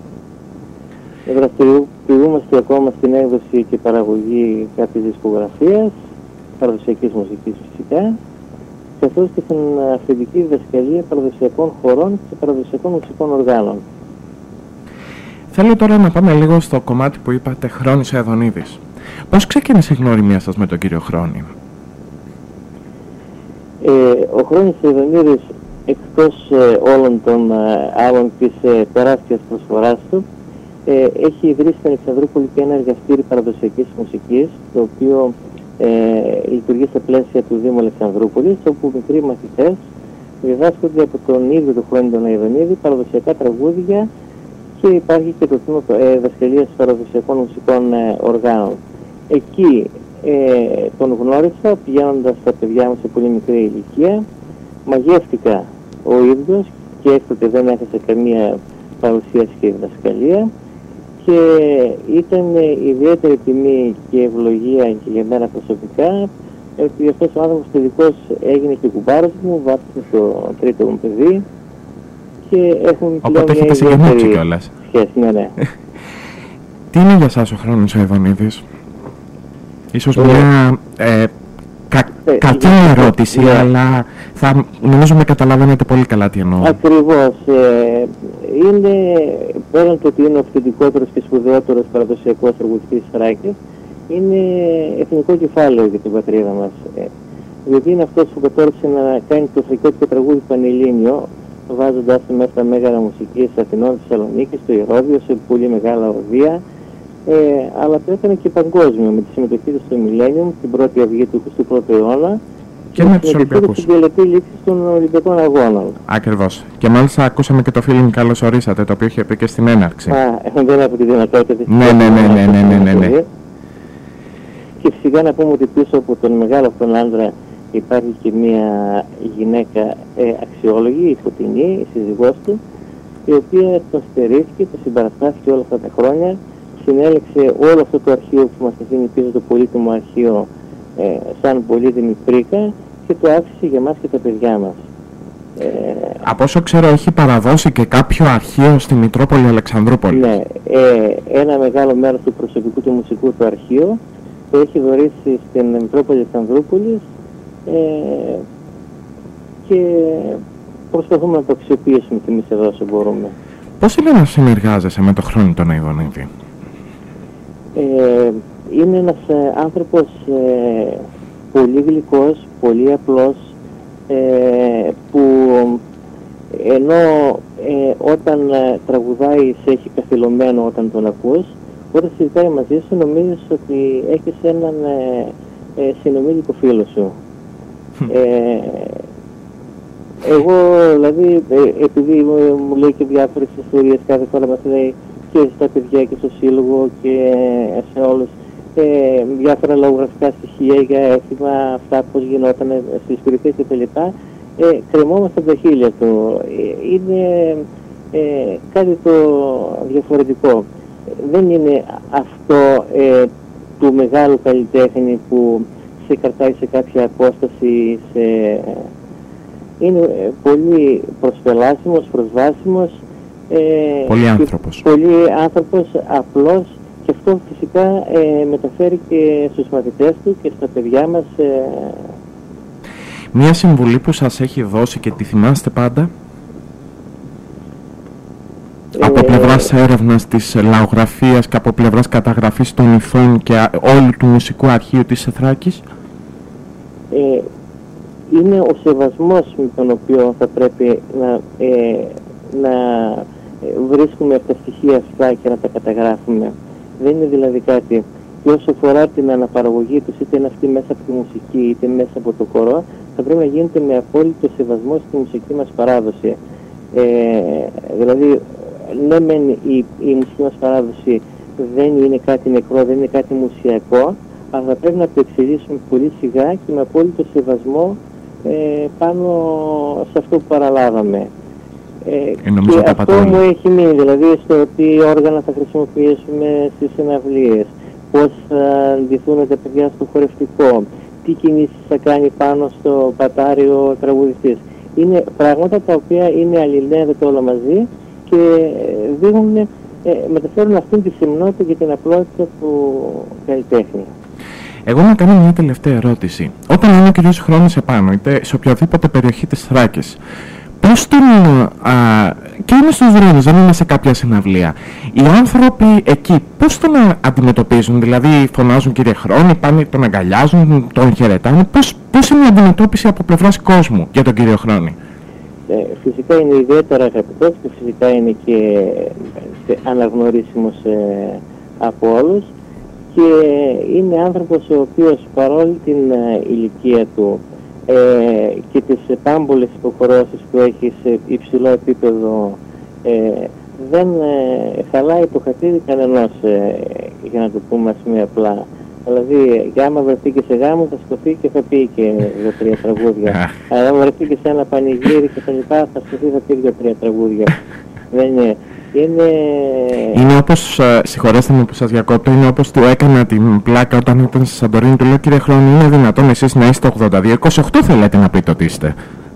Δραστηριοποιούμαστε ακόμα στην έκδοση και παραγωγή κάποιης δισκογραφίας, παραδοσιακής μουσικής φυσικά, καθώς και στην αυθεντική διδασκαλία παραδοσιακών χωρών και παραδοσιακών μουσικών οργάνων. Θέλω τώρα να πάμε λίγο στο κομμάτι που είπατε Χρόνης Αηδονίδης. Πώς ξεκίνησε η γνωριμία σας με τον κύριο Χρόνη? Ε, ο Χρόνης Αηδονίδης, εκτός ε, όλων των ε, άλλων της ε, τεράστιας προσφοράς του, ε, έχει ιδρύσει στην Αλεξανδρούπολη και ένα εργαστήρι παραδοσιακής μουσικής, το οποίο ε, λειτουργεί στα πλαίσια του Δήμου Αλεξανδρούπολης, όπου μικροί μαθητές διδάσκονται από τον ίδιο τον Χρόνη τον Αηδονίδη παραδοσιακά τραγούδια και υπάρχει και το τμήμα ε, δασκαλίας παραδοσιακών μουσικών ε, οργάνων. Εκεί ε, τον γνώρισα πηγαίνοντας στα παιδιά μου σε πολύ μικρή ηλικία, μαγεύτηκα ο ίδιος και έκτοτε δεν έχασα καμία παρουσίαση και διδασκαλία και ήταν ιδιαίτερη τιμή και ευλογία και για μένα προσωπικά ότι αυτός ο άνθρωπος τελικώς έγινε και κουμπάρος μου, βάφτισε το τρίτο μου παιδί και έχουμε πλέον Οπότε έχετε συγγενέψει κιόλας. σχέση, ναι, ναι. Τι είναι για σας ο Χρόνης ο Αηδονίδης? Ίσως μια ε, κα, ε, κακή ε, ερώτηση, ε, αλλά θα, νομίζω με καταλαβαίνετε πολύ καλά τι εννοώ. Ακριβώς. Ε, είναι, πέραν το ότι είναι ο αυθεντικότερος και σπουδαιότερος παραδοσιακός τραγουδιστής της Θράκης, είναι εθνικό κεφάλαιο για την πατρίδα μας. Ε, διότι είναι αυτός που κατόρθωσε να κάνει το θρακιώτικο τραγούδι πανελλήνιο, βάζοντας το μέσα στα μέγαρα μουσικής Αθηνών, Θεσσαλονίκης, στο Ηρώδιο, σε πολύ μεγάλα οδεία. Ε, αλλά το έκανε και παγκόσμιο με τη συμμετοχή του στο Millennium, την πρώτη αυγή του εικοστού πρώτου αιώνα Και με τους Ολυμπιακούς. Στην τελετή λήξη των Ολυμπιακών Αγώνων. Ακριβώς. Και μάλιστα ακούσαμε και το feeling καλώς ορίσατε, το οποίο είχε πει και στην έναρξη. Α, δεν έχω τη δυνατότητα. Ναι, ναι, ναι, ναι, ναι, ναι, ναι, ναι. Και φυσικά να πούμε ότι πίσω από τον μεγάλο αυτόν άντρα υπάρχει και μια γυναίκα ε, αξιόλογη, η Φωτεινή, η σύζυγός του, η οποία τον στερήθηκε, τον συμπαραστάθηκε όλα αυτά τα χρόνια, συνέλεξε όλο αυτό το αρχείο που μας αφήνει πίσω, το πολύτιμο αρχείο, ε, σαν πολύτιμη πρίκα, και το άφησε για μας και τα παιδιά μας. Ε, Από όσο ξέρω, έχει παραδώσει και κάποιο αρχείο στη Μητρόπολη Αλεξανδρούπολης. Ναι, ε, ένα μεγάλο μέρος του προσωπικού του μουσικού του αρχείου το έχει δωρήσει στην Μητρόπολη Αλεξανδρούπολης, ε, και προσπαθούμε να το αξιοποιήσουμε και εμείς εδώ όσο μπορούμε. Πώς είναι να συνεργάζεσαι με τον Χρόνη τον Αϊβανίδη? Ε, είναι ένας ε, άνθρωπος ε, πολύ γλυκός, πολύ απλός, ε, που ενώ ε, όταν ε, τραγουδάει σε έχει καθυλωμένο όταν τον ακούς, όταν συζητάει μαζί σου νομίζεις ότι έχεις έναν ε, ε, συνομήλικο φίλο σου. ε, εγώ δηλαδή, ε, επειδή μου, μου λέει και διάφορες ιστορίες, κάθε φορά μας λέει και στα παιδιά και στο σύλλογο και σε όλους, ε, διάφορα λογογραφικά στοιχεία για έθιμα, αυτά πώς γινόταν στις περιοχές και τα λοιπά, ε, κρεμόμαστε από τα χείλια του. Ε, είναι ε, κάτι το διαφορετικό. Δεν είναι αυτό ε, του μεγάλου καλλιτέχνη που σε κρατάει σε κάποια απόσταση, σε... είναι ε, πολύ προσπελάσιμος, προσβάσιμος, ε, πολύ άνθρωπος. Πολύ άνθρωπος, απλός, και αυτό φυσικά ε, μεταφέρει και στους μαθητές του και στα παιδιά μας. Ε... Μία συμβουλή που σας έχει δώσει και τη θυμάστε πάντα? Ε... Από πλευράς έρευνας της λαογραφίας και από πλευράς καταγραφής των ηθών και όλου του μουσικού αρχείου της Θράκης? Ε, είναι ο σεβασμός με τον οποίο θα πρέπει να, ε, να βρίσκουμε αυτά τα στοιχεία αυτά και να τα καταγράφουμε. Δεν είναι δηλαδή κάτι. Και όσο αφορά την αναπαραγωγή τους, είτε είναι αυτή μέσα από τη μουσική είτε μέσα από το χορό, θα πρέπει να γίνεται με απόλυτο σεβασμό στη μουσική μας παράδοση. Ε, δηλαδή, ναι μεν η, η μουσική μας παράδοση δεν είναι κάτι νεκρό, δεν είναι κάτι μουσιακό, αλλά θα πρέπει να το εξελίσσουμε πολύ σιγά και με απόλυτο σεβασμό ε, πάνω σε αυτό που παραλάβαμε. Ε, και αυτό πατώνει. Μου έχει μείνει, δηλαδή στο τι όργανα θα χρησιμοποιήσουμε στις συναυλίες, πώς θα ντυθούν τα παιδιά στο χορευτικό, τι κινήσεις θα κάνει πάνω στο πατάριο ο τραγουδιστής. Είναι πράγματα τα οποία είναι αλληλένδετα όλα μαζί και δείχνουν, ε, μεταφέρουν αυτήν τη σεμνότητα και την απλότητα του καλλιτέχνη. Εγώ να κάνω μια τελευταία ερώτηση. Όταν είναι ο κ. Χρόνης επάνω, είτε σε οποιαδήποτε περιοχή της Θράκης, πώς τον... Α, και είναι στους δρόμους, δεν είναι σε κάποια συναυλία. Οι άνθρωποι εκεί πώς τον αντιμετωπίζουν? Δηλαδή φωνάζουν κύριε Χρόνη, πάνε, τον αγκαλιάζουν, τον χαιρετάνε? Πώς, πώς είναι η αντιμετώπιση από πλευράς κόσμου για τον κύριο Χρόνη? Ε, φυσικά είναι ιδιαίτερα αγαπητός και φυσικά είναι και αναγνωρίσιμος ε, από όλους, και είναι άνθρωπος ο οποίος παρόλη την ε, ηλικία του ε, και τις πάμπολες υποχρεώσεις που έχει σε υψηλό επίπεδο, ε, δεν ε, χαλάει το χατήρι κανενός, ε, για να το πούμε ας πούμε απλά. Δηλαδή, για άμα βρεθεί και σε γάμο θα σκοθεί και θα πει και δύο-τρία τραγούδια. Αλλά άμα βρεθεί και σε ένα πανηγύρι και τα λοιπά θα σκοθεί, θα πει δύο-τρία τραγούδια. Δεν είναι... Είναι... είναι όπως, uh, συγχωρέστε με που σας διακόπτω, είναι όπως του έκανα την πλάκα όταν ήταν στη Σαντορίνη. Του λέω κύριε Χρόνη, είναι δυνατόν εσείς να είστε ογδόντα δύο, είκοσι οκτώ θέλετε να πείτε ότι είστε?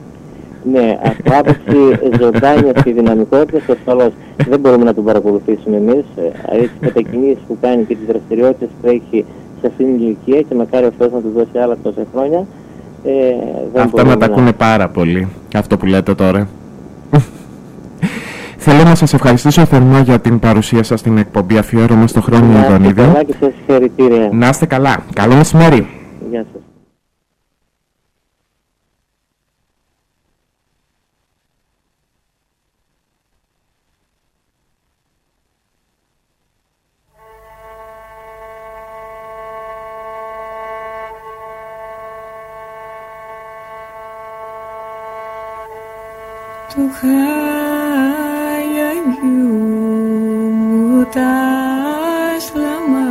Ναι, από άποψη ζωντάνια και δυναμικότητας ασφαλώς δεν μπορούμε να τον παρακολουθήσουμε εμείς. Δηλαδή τις μετακινήσεις που κάνει και τις δραστηριότητες που έχει σε αυτήν την ηλικία, και μακάρι αυτός να του δώσει άλλα τόσα χρόνια. Ε, δεν αυτά να τα ακούνε να... πάρα πολύ, αυτό που λέτε τώρα. Θέλω να σας ευχαριστήσω θερμά για την παρουσία σας στην εκπομπή αφιέρωμα στο Χρόνη Αϊβανίδη. Να είστε καλά και σας συγχαρητήρια. Να είστε καλά. Καλό μεσημέρι. Γεια σας. Του χαγιού μου τα σλαμά.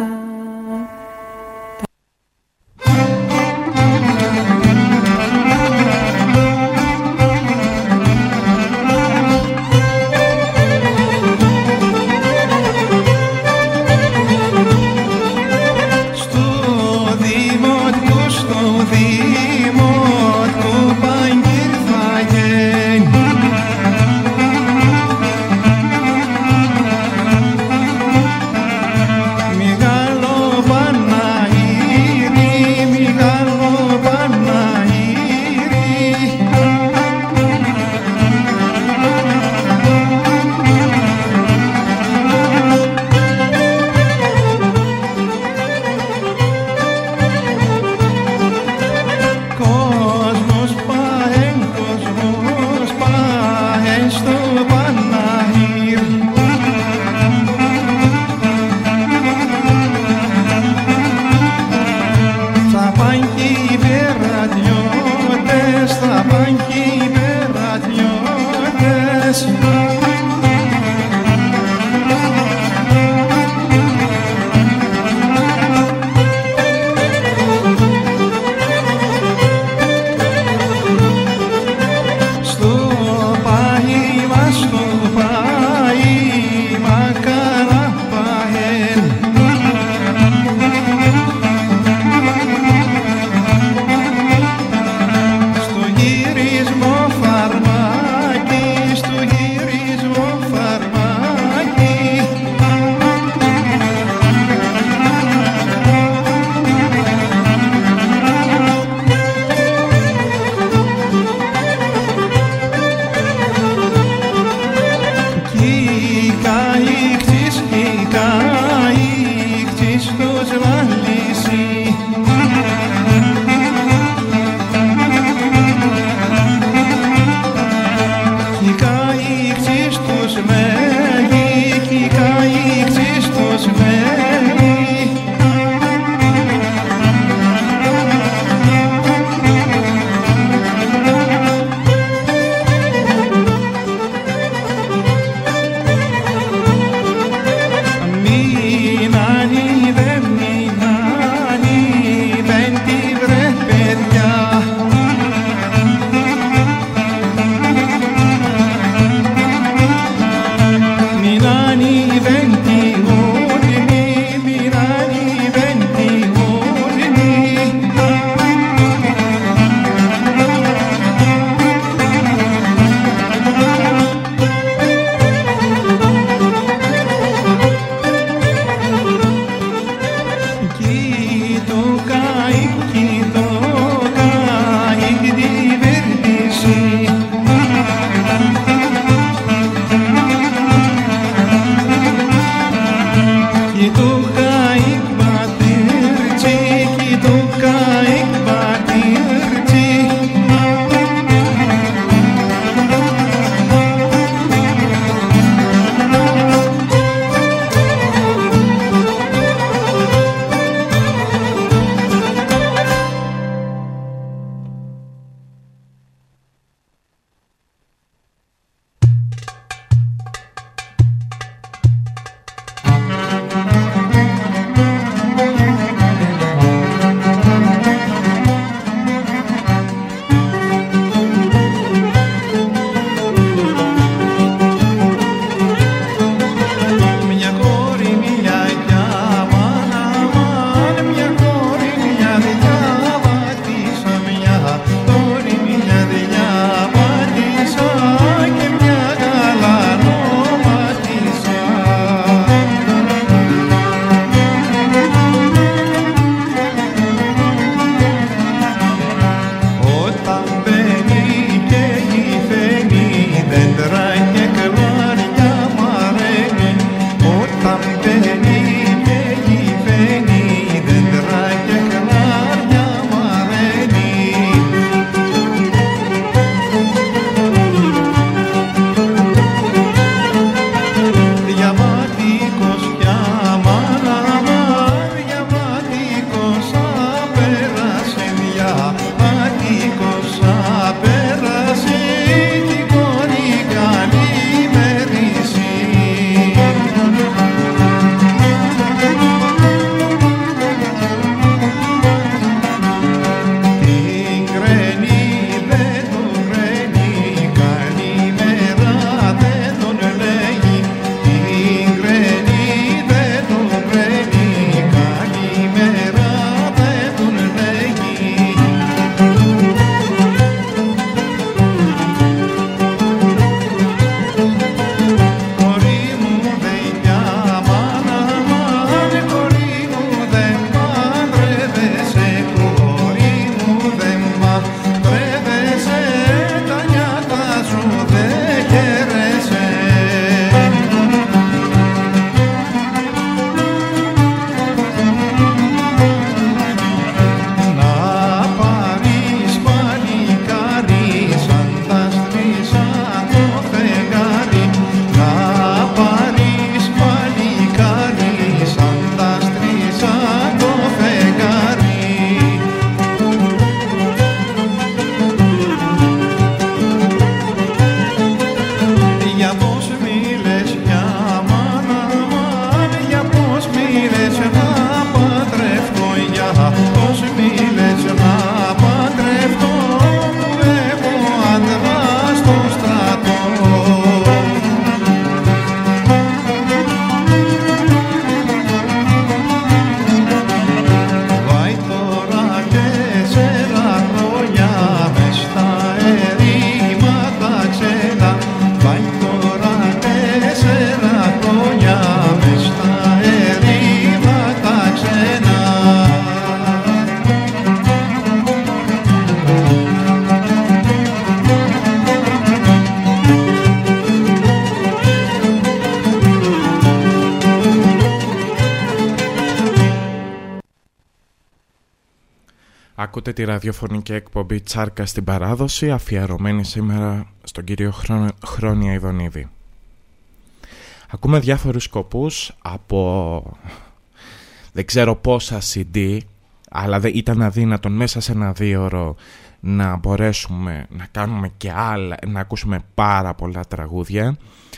Ακούτε τη ραδιοφωνική εκπομπή Τσάρκα στην παράδοση, αφιερωμένη σήμερα στον κύριο Χρόνια Ιδονίδη. Ακούμε διάφορους σκοπούς από δεν ξέρω πόσα σι ντι, αλλά δεν ήταν αδύνατον μέσα σε ένα δίωρο να μπορέσουμε να κάνουμε και άλλα, να ακούσουμε πάρα πολλά τραγούδια.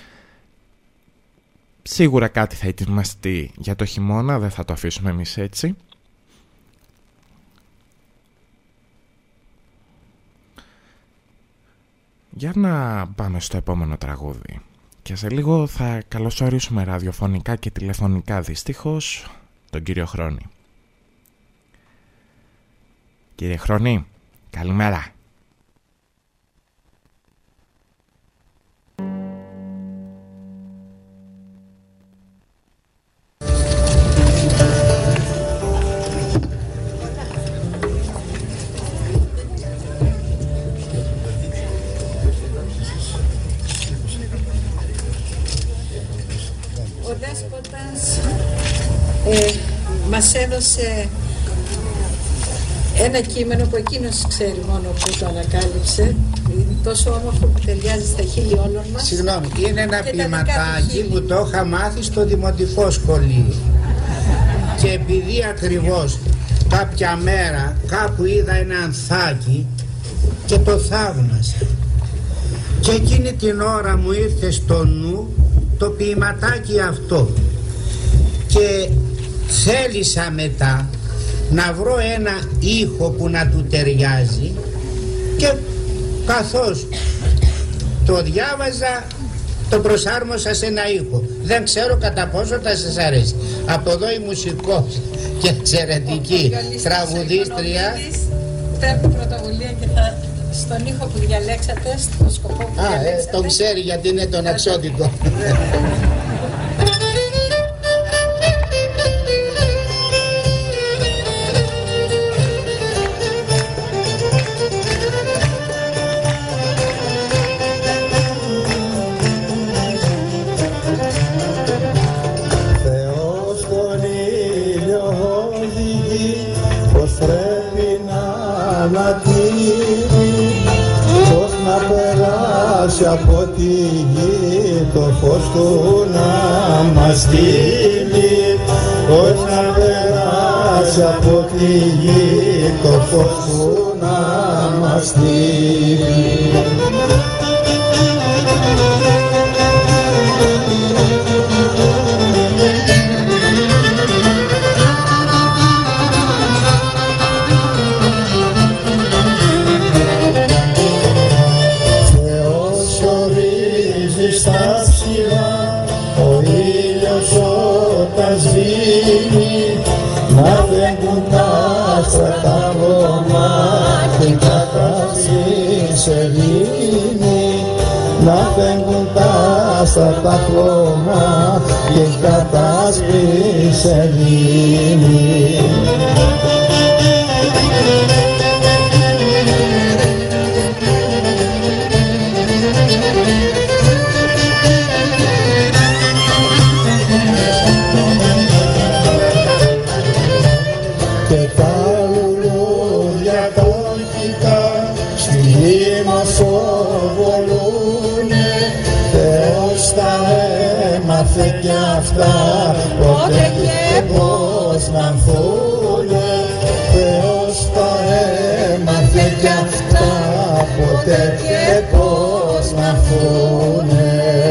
Σίγουρα κάτι θα ετοιμαστεί για το χειμώνα, δεν θα το αφήσουμε εμείς έτσι. Για να πάμε στο επόμενο τραγούδι. Και σε λίγο θα καλωσορίσουμε ραδιοφωνικά και τηλεφωνικά δυστυχώς τον κύριο Χρόνη. Κύριε Χρόνη, καλημέρα. Ο Δέσποτας ε, μας έδωσε ένα κείμενο που εκείνος ξέρει μόνο που το ανακάλυψε. Είναι τόσο όμορφο που ταιριάζει στα χείλη όλων μας. Συγγνώμη, είναι ένα ποιηματάκι που το είχα μάθει στο δημοτικό σχολείο. Και επειδή ακριβώς κάποια μέρα κάπου είδα ένα ανθάκι και το θαύμασα. Και εκείνη την ώρα μου ήρθε στο νου το ποιηματάκι αυτό. Και θέλησα μετά να βρω ένα ήχο που να του ταιριάζει και καθώς το διάβαζα το προσάρμοσα σε ένα ήχο. Δεν ξέρω κατά πόσο θα σας αρέσει. Από εδώ η μουσικός και εξαιρετική τραγουδίστρια παίρνει πρωτοβουλία και θα στον ήχο που διαλέξατε, στον σκοπό που Α, διαλέξατε. Ε, τον ξέρει γιατί είναι τον αξιότικο. Πώς να περάσει από τη γη το φως του να μας στείλει. Πώς να περάσει από τη γη το φως του να μας στείλει. Να φεύγουν τα άστρα τα βρωμάτικα τα σελήνη. Να φεύγουν τα άστρα τα χρώματικα τα σελήνη. Και αυτά πότε και πώς να ανθούνε. Θεός τα έμαθε και αυτά πότε και πώς να ανθούνε.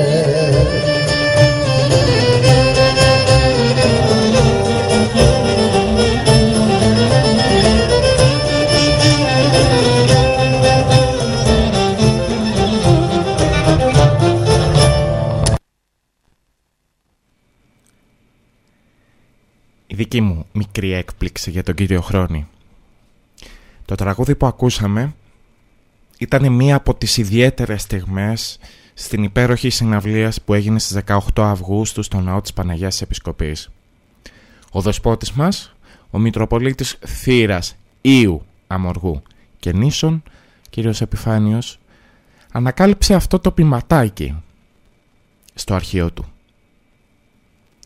Η δική μου μικρή έκπληξη για τον κύριο Χρόνη. Το τραγούδι που ακούσαμε ήταν μία από τις ιδιαίτερες στιγμές στην υπέροχη συναυλία που έγινε στις δεκαοκτώ Αυγούστου στο Ναό της Παναγιάς της Επισκοπής. Ο δεσπότης μας, ο Μητροπολίτης Θήρας, Ήου, Αμοργού και Νήσων, κύριος Επιφάνιος, ανακάλυψε αυτό το ποιηματάκι στο αρχείο του.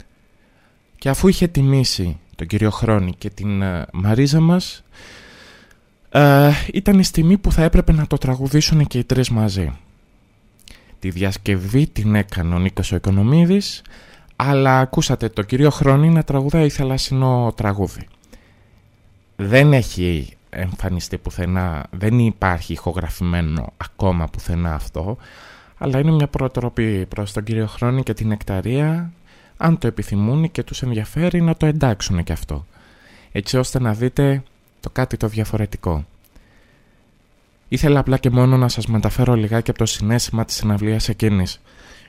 Και αφού είχε τιμήσει τον κύριο Χρόνη και την uh, Μαρίζα μας, ε, ήταν η στιγμή που θα έπρεπε να το τραγουδήσουν και οι τρεις μαζί. Τη διασκευή την έκανε ο Νίκος ο Οικονομίδης, αλλά ακούσατε το κύριο Χρόνη να τραγουδάει θαλασσινό τραγούδι. Δεν έχει εμφανιστεί πουθενά, δεν υπάρχει ηχογραφημένο ακόμα πουθενά αυτό, αλλά είναι μια προτροπή προς τον κύριο Χρόνη και την Νεκταρία, αν το επιθυμούν και τους ενδιαφέρει, να το εντάξουν και αυτό, έτσι ώστε να δείτε το κάτι το διαφορετικό. Ήθελα απλά και μόνο να σας μεταφέρω λιγάκι από το συναίσθημα της συναυλίας εκείνης.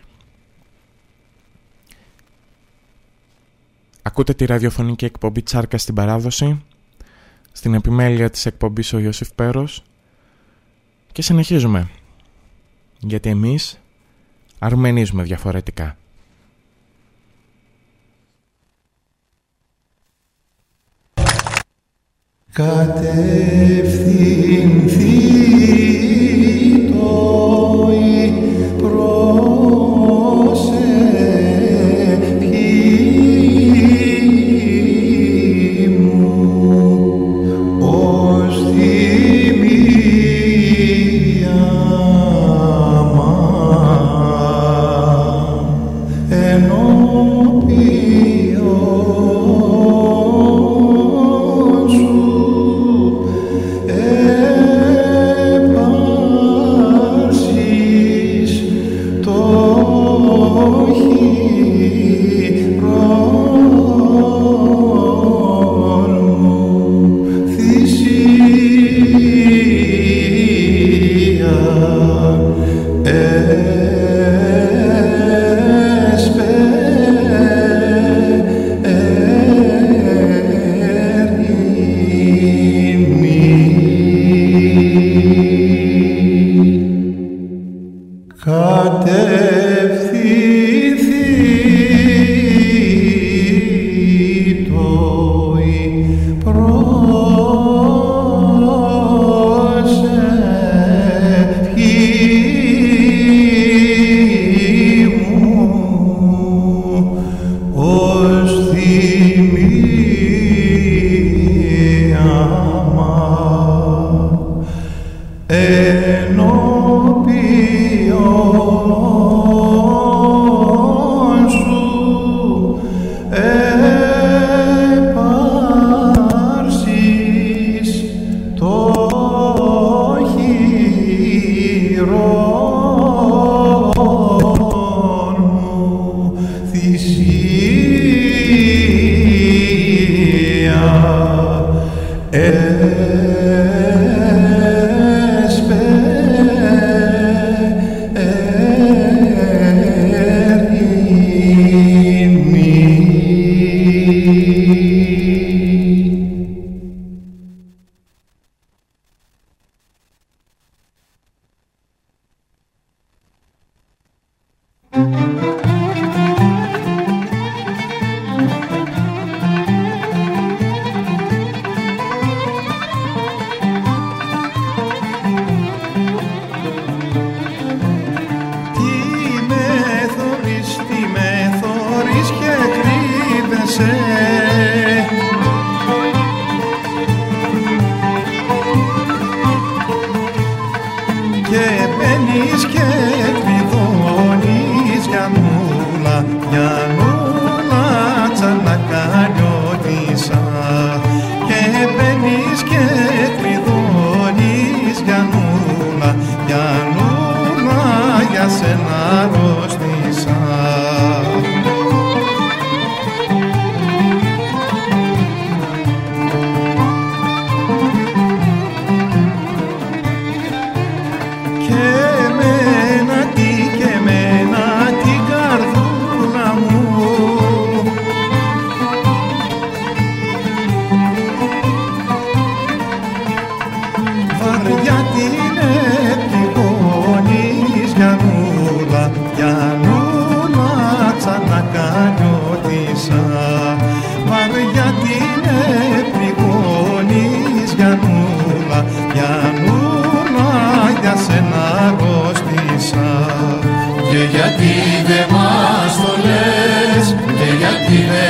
Ακούτε τη ραδιοφωνική εκπομπή Τσάρκα στην παράδοση, στην επιμέλεια της εκπομπής ο Ιωσήφ Πέρος, και συνεχίζουμε, γιατί εμείς αρμενίζουμε διαφορετικά. Κατευθυνθεί το προσευχή μου ως θυμία μα ενώπιον σου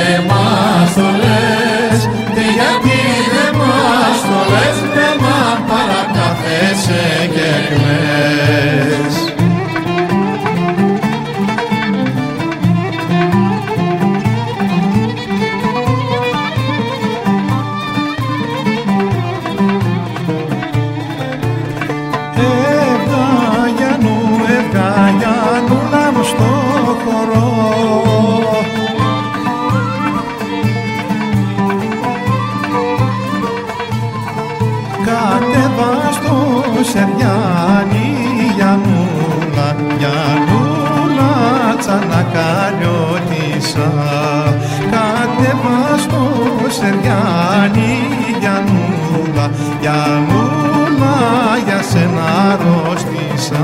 Γιατί δεν μας το λες, δεν μ' κατέβα στο Σεριάνι, Γιαννούλα, Γιαννούλα, τσανακαλιώτησα. Κατέβα στο Σεριάνι, Γιαννούλα, Γιαννούλα, για σένα αρρώστησα.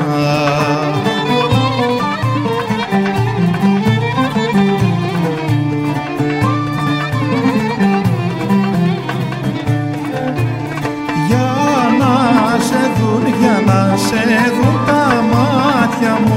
Για να σε δουν τα μάτια μου,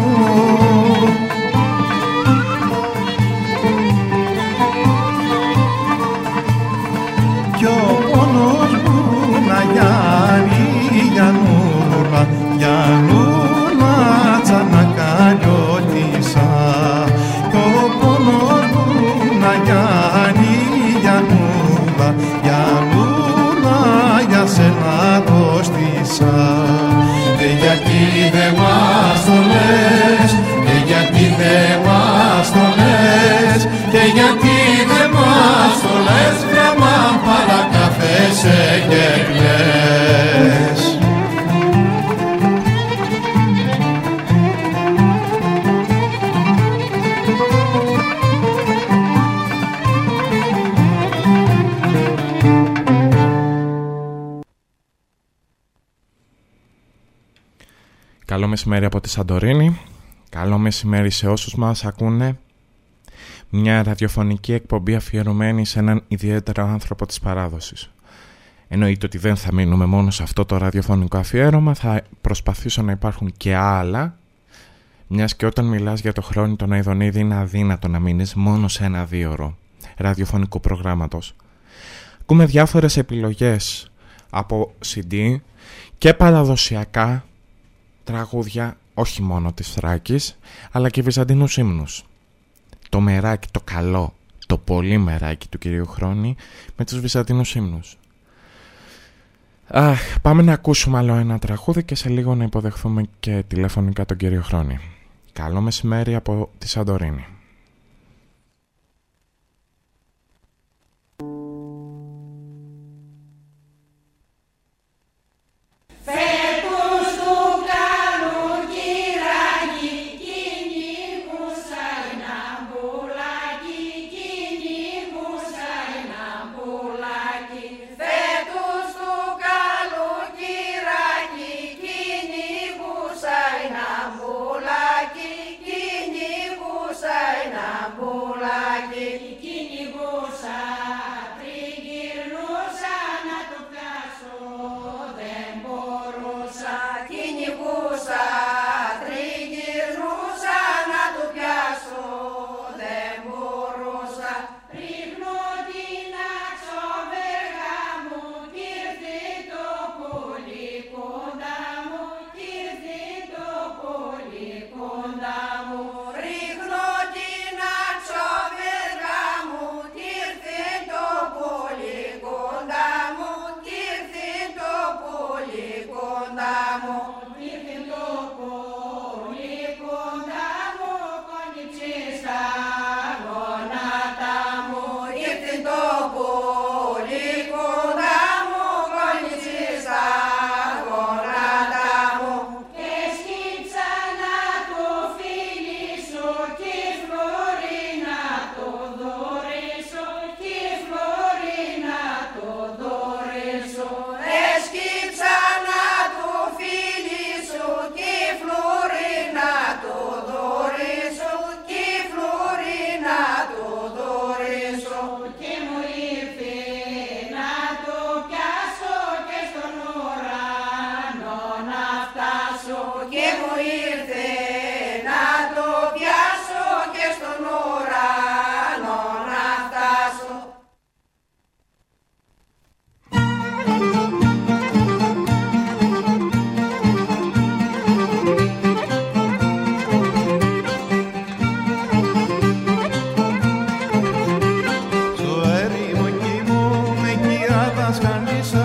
κι ο πόνος μου να γιάνει, Γιαννούλα, Γιαννούλα, τσανακαλιώτησα. Κι ο πόνος μου να γιάνει, Γιαννούλα, Γιαννούλα, για σένα αρρώστησα. Και γιατί δε μας το λες, και γιατί δε μας το λες, και γιατί δε μας το λες, γραμμά παρακαθέσαι και κλαις. Καλό μεσημέρι από τη Σαντορίνη. Καλό μεσημέρι σε όσους μας ακούνε. Μια ραδιοφωνική εκπομπή αφιερωμένη σε έναν ιδιαίτερο άνθρωπο της παράδοσης. Εννοείται ότι δεν θα μείνουμε μόνο σε αυτό το ραδιοφωνικό αφιέρωμα. Θα προσπαθήσω να υπάρχουν και άλλα. Μιας και όταν μιλάς για το Χρόνι τον Αηδονίδη είναι αδύνατο να μείνεις μόνο σε ένα δίωρο ραδιοφωνικού προγράμματος. Ακούμε διάφορες επιλογές από σι ντι και παραδοσιακά τραγούδια όχι μόνο της Θράκης, αλλά και βυζαντινούς ύμνους. Το μεράκι, το καλό, το πολύ μεράκι του κυρίου Χρόνη με τους βυζαντινούς ύμνους. Αχ, πάμε να ακούσουμε άλλο ένα τραγούδι και σε λίγο να υποδεχθούμε και τηλεφωνικά τον κύριο Χρόνη. Καλό μεσημέρι από τη Σαντορίνη.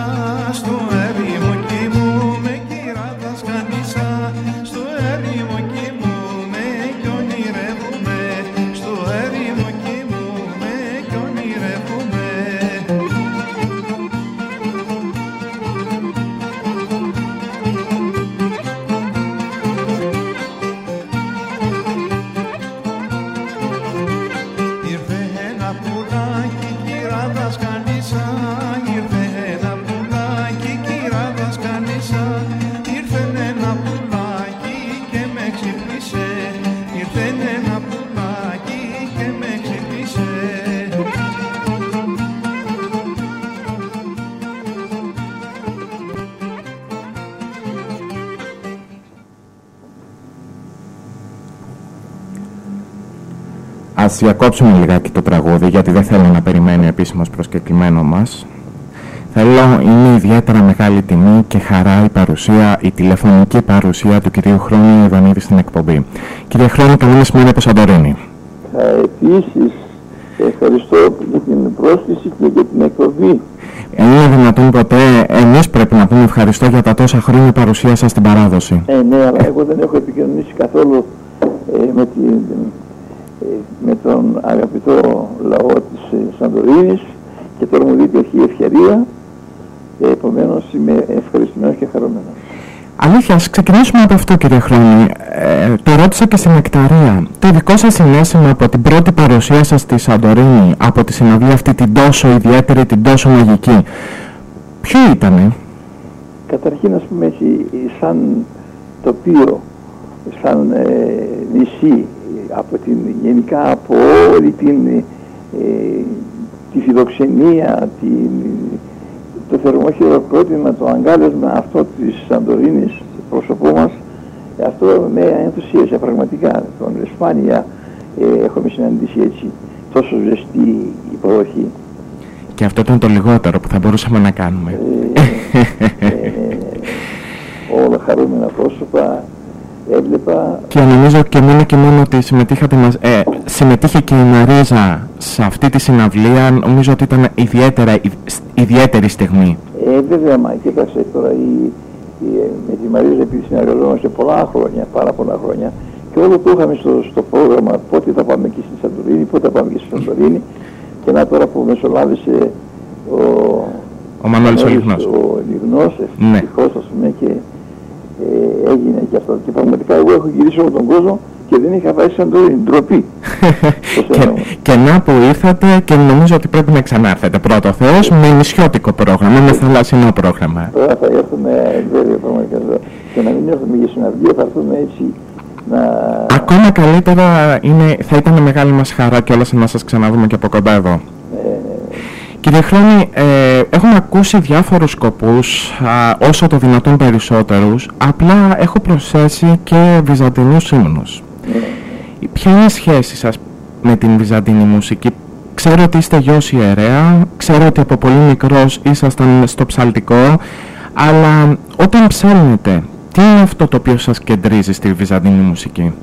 Στο έρημο ας διακόψουμε λιγάκι το τραγούδι, γιατί δεν θέλω να περιμένει επίσημος προσκεκλημένο μας. Θέλω, είναι ιδιαίτερα μεγάλη τιμή και χαρά η παρουσία, η τηλεφωνική παρουσία του κυρίου Χρόνη Ιδονίδη στην εκπομπή. Κύριε Χρόνη, καλή μεσημέρι από Σαντορίνη. Επίσης, ευχαριστώ για την πρόσκληση και για την εκπομπή. Είναι δυνατόν ποτέ? Εμείς πρέπει να πούμε ευχαριστώ για τα τόσα χρόνια παρουσία σας στην παράδοση. Ε, ναι, αλλά εγώ δεν έχω επικοινωνήσει καθόλου ε, με, την, ε, με τον αγαπητό λαό της ε, Σαντορίνης και τώρα μου δείτε έχει ευκαιρία, ε, επομένως είμαι ευχαριστημένος και χαρούμενος. Αλήθεια, ας ξεκινήσουμε από αυτό, κύριε Χρόνη. Ε, το ρώτησα και στην Νεκταρία. Το δικό σας συναίσθημα από την πρώτη παρουσία σας στη Σαντορίνη, από τη συναυλία αυτή την τόσο ιδιαίτερη, την τόσο μαγική, ποιο ήτανε? Καταρχήν, ας πούμε έτσι, σαν τοπίο, σαν ε, νησί, από την, γενικά από όλη την, ε, τη φιλοξενία, την, το θερμό χειροκρότημα, το αγκάλιασμα αυτό της Σαντορίνης, το πρόσωπό μας, αυτό με ενθουσίασε πραγματικά. Τον Σπάνια ε, έχουμε συναντήσει έτσι τόσο ζεστή υποδοχή. Και αυτό ήταν το λιγότερο που θα μπορούσαμε να κάνουμε. Ε, ε, ε, όλα χαρούμενα πρόσωπα έβλεπα. Και νομίζω και μόνο και μόνο ότι συμμετείχατε μας, ε, συμμετείχε και η Μαρίζα σε αυτή τη συναυλία, νομίζω ότι ήταν ιδιαίτερα, ιδιαίτερη στιγμή. Ε, βέβαια, μα κοίταξε τώρα, η, η, με τη Μαρίζα επειδή συνεργαζόμαστε πολλά χρόνια, πάρα πολλά χρόνια, και όλο το είχαμε στο, στο πρόγραμμα πότε θα πάμε και στη Σαντορίνη, πότε θα πάμε και στη Σαντορίνη, και να τώρα που μεσολάβησε ο, ο Μανώλης ο Λιγνός, ο Λιγνός, ναι. ευτυχώς, ας πούμε, και ε, έγινε και αυτό. Και πραγματικά εγώ έχω γυρίσει όλο τον κόσμο και δεν είχα πάει σαν Σαντορίνη, ντροπή. και, και να που ήρθατε, και νομίζω ότι πρέπει να ξανάρθετε πρώτο ο Θεός με νησιώτικο πρόγραμμα, με θαλάσσινο πρόγραμμα. Τώρα θα έρθουμε βέβαια πραγματικά και να μην έρθουμε για συναυλία, θα έρθουμε έτσι να... Ακόμα καλύτερα είναι, θα ήταν μεγάλη μας χαρά κιόλας να σας ξαναδούμε και από κοντά εδώ. Ε, Κύριε Χρόνη, ε, έχουμε ακούσει διάφορους σκοπούς, α, όσο το δυνατόν περισσότερους, απλά έχω προσθέσει και βυζαντινούς ύμνους. Ναι. Ποια είναι η σχέση σας με την βυζαντινή μουσική? Ξέρω ότι είστε γιος ιερέα, ξέρω ότι από πολύ μικρός ήσασταν στο ψαλτικό, αλλά όταν ψέλνετε, τι είναι αυτό το οποίο σας κεντρίζει στη βυζαντινή μουσική?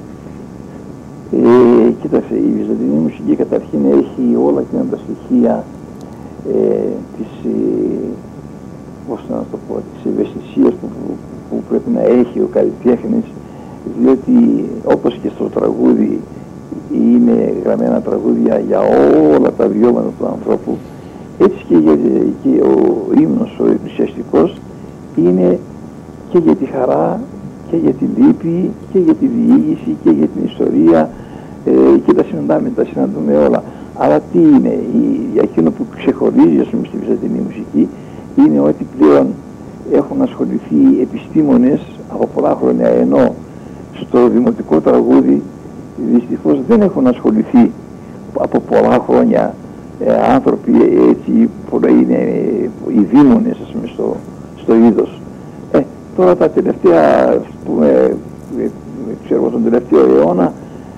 Ε, κοίταξε, η βυζαντινή μουσική καταρχήν έχει όλα εκείνα τα στοιχεία ε, της, ε, πώς να το πω, της ευαισθησίας που, που, που πρέπει να έχει ο καλλιτέχνης, διότι όπως και στο τραγούδι είναι γραμμένα τραγούδια για όλα τα βιώματα του ανθρώπου, έτσι και, για, και ο ύμνος, ο εκκλησιαστικός, είναι και για τη χαρά και για τη λύπη και για τη διήγηση και για την ιστορία, ε, και τα συναντάμε, τα συναντούμε όλα. Αλλά τι είναι, η, εκείνο που ξεχωρίζει, ας πούμε, στη βυζαντινή μουσική είναι ότι πλέον έχουν ασχοληθεί επιστήμονες από πολλά χρόνια, ενώ στο δημοτικό τραγούδι δυστυχώς δεν έχουν ασχοληθεί από πολλά χρόνια ε, άνθρωποι έτσι που είναι ε, οι δήμονες, ας πούμε, στο, στο είδος. Ε, τώρα τα τελευταία, πούμε, ε, ξέρω, τον τελευταίο αιώνα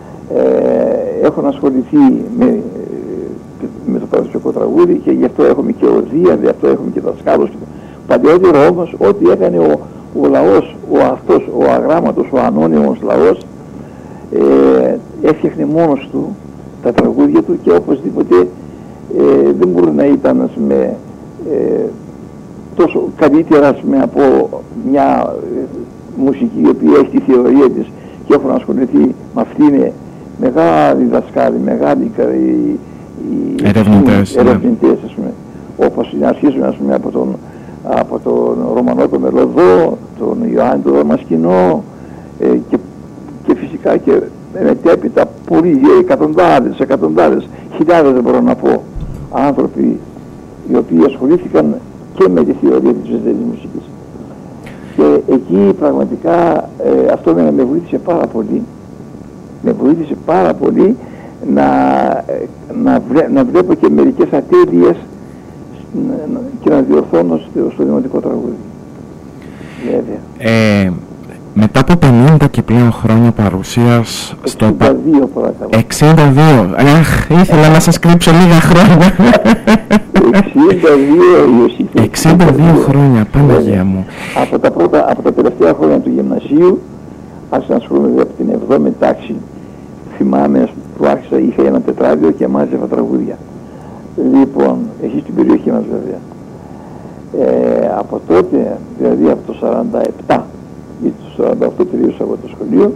ε, έχουν ασχοληθεί με, με το παραδοσιακό τραγούδι και γι' αυτό έχουμε και οδεία, γι' αυτό έχουμε και δασκάλους. Παλιότερα όμως ό,τι έκανε ο, ο λαός, ο αυτός, ο αγράμματος, ο ανώνυμος λαός, ε, έφτιαχνε μόνος του τα τραγούδια του και οπωσδήποτε ε, δεν μπορεί να ήταν, ας πούμε, ε, τόσο καλύτερα, ας πούμε, από μια ε, μουσική η οποία έχει τη θεωρία της και έχουν ασχοληθεί με αυτή, είναι μεγάλοι δασκάλοι, μεγάλοι οι, οι ερευνητές, ερευνητές, ας πούμε, όπως αρχίζουμε, ας πούμε, από τον, από τον Ρωμανό τον Μελωδό, τον Ιωάννη τον Δαμασκηνό, ε, και, και φυσικά και μετέπειτα πολλοί, εκατοντάδες, εκατοντάδες, χιλιάδες δεν μπορώ να πω, άνθρωποι οι οποίοι ασχολήθηκαν και με τη θεωρία της βυζαντινής μουσικής. Και εκεί πραγματικά ε, αυτό με, με βοήθησε πάρα πολύ, με βοήθησε πάρα πολύ να, να, βρέ, να βλέπω και μερικές ατέλειες και να διορθώνω στο, στο δημοτικό τραγούδι. Βέβαια. Ε, μετά από πενήντα και πλέον χρόνια παρουσίας στο... εξήντα δύο παρακαλώ. εξήντα δύο. Αχ, ήθελα να σας κρύψω λίγα χρόνια. εξήντα δύο, εξήντα δύο χρόνια, Παναγία μου. Από τα, πρώτα, από τα τελευταία χρόνια του γυμνασίου άρχισα να ασχολούμαι από την εβδόμη τάξη. Θυμάμαι που άρχισα, είχα ένα τετράδιο και μάζευα τραγούδια. Λοιπόν, εκεί στην περιοχή μας βέβαια. Ε, από τότε, δηλαδή από το σαράντα επτά, γιατί το σαράντα οκτώ τελείωσα εγώ το σχολείο.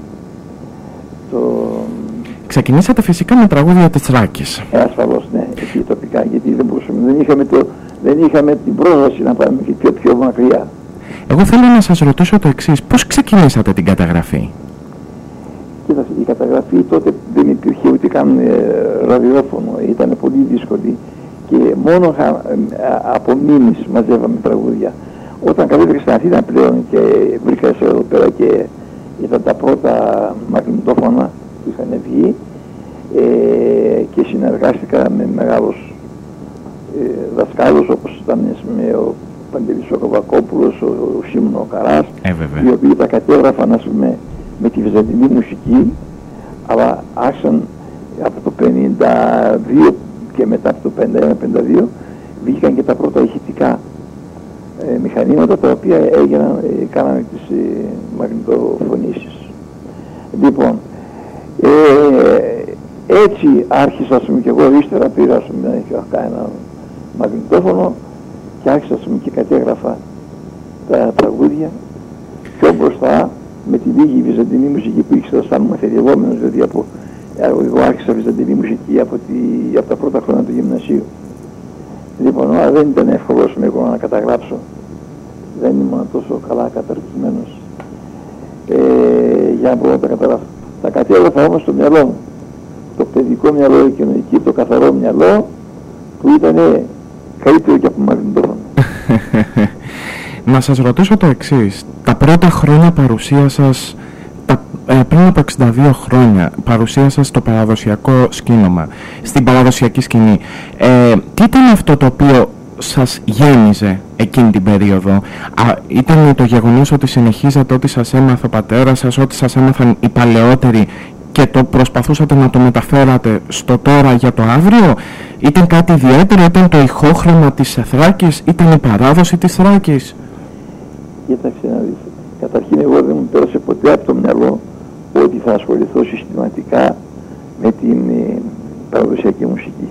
Το... Ξεκινήσατε φυσικά με τραγούδια της Θράκης. Ε, ασφαλώς, ναι, εκεί τοπικά, γιατί δεν μπορούσαμε, δεν είχαμε, το, δεν είχαμε την πρόσβαση να πάμε και πιο, πιο μακριά. Εγώ θέλω να σας ρωτήσω το εξής, πώς ξεκινήσατε την καταγραφή? Κοίταξε, η καταγραφή τότε δεν υπήρχε ούτε καν ε, ραδιόφωνο, ήταν πολύ δύσκολη και μόνο ε, από μήνυς μαζεύαμε τραγούδια. Όταν κατέβηκα στην Αθήνα πλέον και βρήκα σε εδώ πέρα και ήταν τα πρώτα μαγνητόφωνα που είχαν βγει ε, και συνεργάστηκα με μεγάλους ε, δασκάλους όπως ήταν με ο Παντελής ο Καβακόπουλος, ο, ο Σίμων ο Καράς, ε, οι οποίοι τα κατέγραφαν ας πούμε με τη βυζαντινή μουσική, αλλά άρχισαν από το πενήντα δύο και μετά από το πενήντα ένα πενήντα δύο βγήκαν και τα πρώτα ηχητικά ε, μηχανήματα τα οποία έγιναν, ε, κάνανε τις ε, μαγνητοφωνήσεις. Λοιπόν, ε, έτσι άρχισα ας πούμε και εγώ ύστερα πήρα ας πούμε ένα μαγνητόφωνο και άρχισα ας πούμε και κατέγραφα τα τραγούδια πιο μπροστά με τη λίγη βυζαντινή μουσική που ήξερα σαν μαθητευόμενος, δηλαδή από, εγώ άρχισα βυζαντινή μουσική από, τη, από τα πρώτα χρόνια του γυμνασίου. Λοιπόν, αλλά δεν ήταν εύκολο εγώ να καταγράψω, δεν ήμουν τόσο καλά καταρτισμένος ε, για να μπορώ να τα καταγράψω. Τα κατέγραφα όμως στο μυαλό μου, το παιδικό μυαλό εκείνο εκεί, το καθαρό μυαλό που ήταν καλύτερο και από μαγνητόφωνο. Να σας ρωτήσω το εξής, τα πρώτα χρόνια παρουσία σας, τα, ε, πριν από εξήντα δύο χρόνια παρουσία σας στο παραδοσιακό σκήνομα, στην παραδοσιακή σκηνή, ε, τι ήταν αυτό το οποίο σας γέμιζε εκείνη την περίοδο? Α, ήταν το γεγονός ότι συνεχίζατε ό,τι σας έμαθε ο πατέρας σας, ό,τι σας έμαθαν οι παλαιότεροι και το προσπαθούσατε να το μεταφέρατε στο τώρα για το αύριο? Ήταν κάτι ιδιαίτερο, ήταν το ηχόχρωμα της Θράκης, ήταν η παράδοση της Θράκης? Κοίταξε να δεις, καταρχήν εγώ δεν μου πέρασε ποτέ από το μυαλό ότι θα ασχοληθώ συστηματικά με την ε, παραδοσιακή μουσική.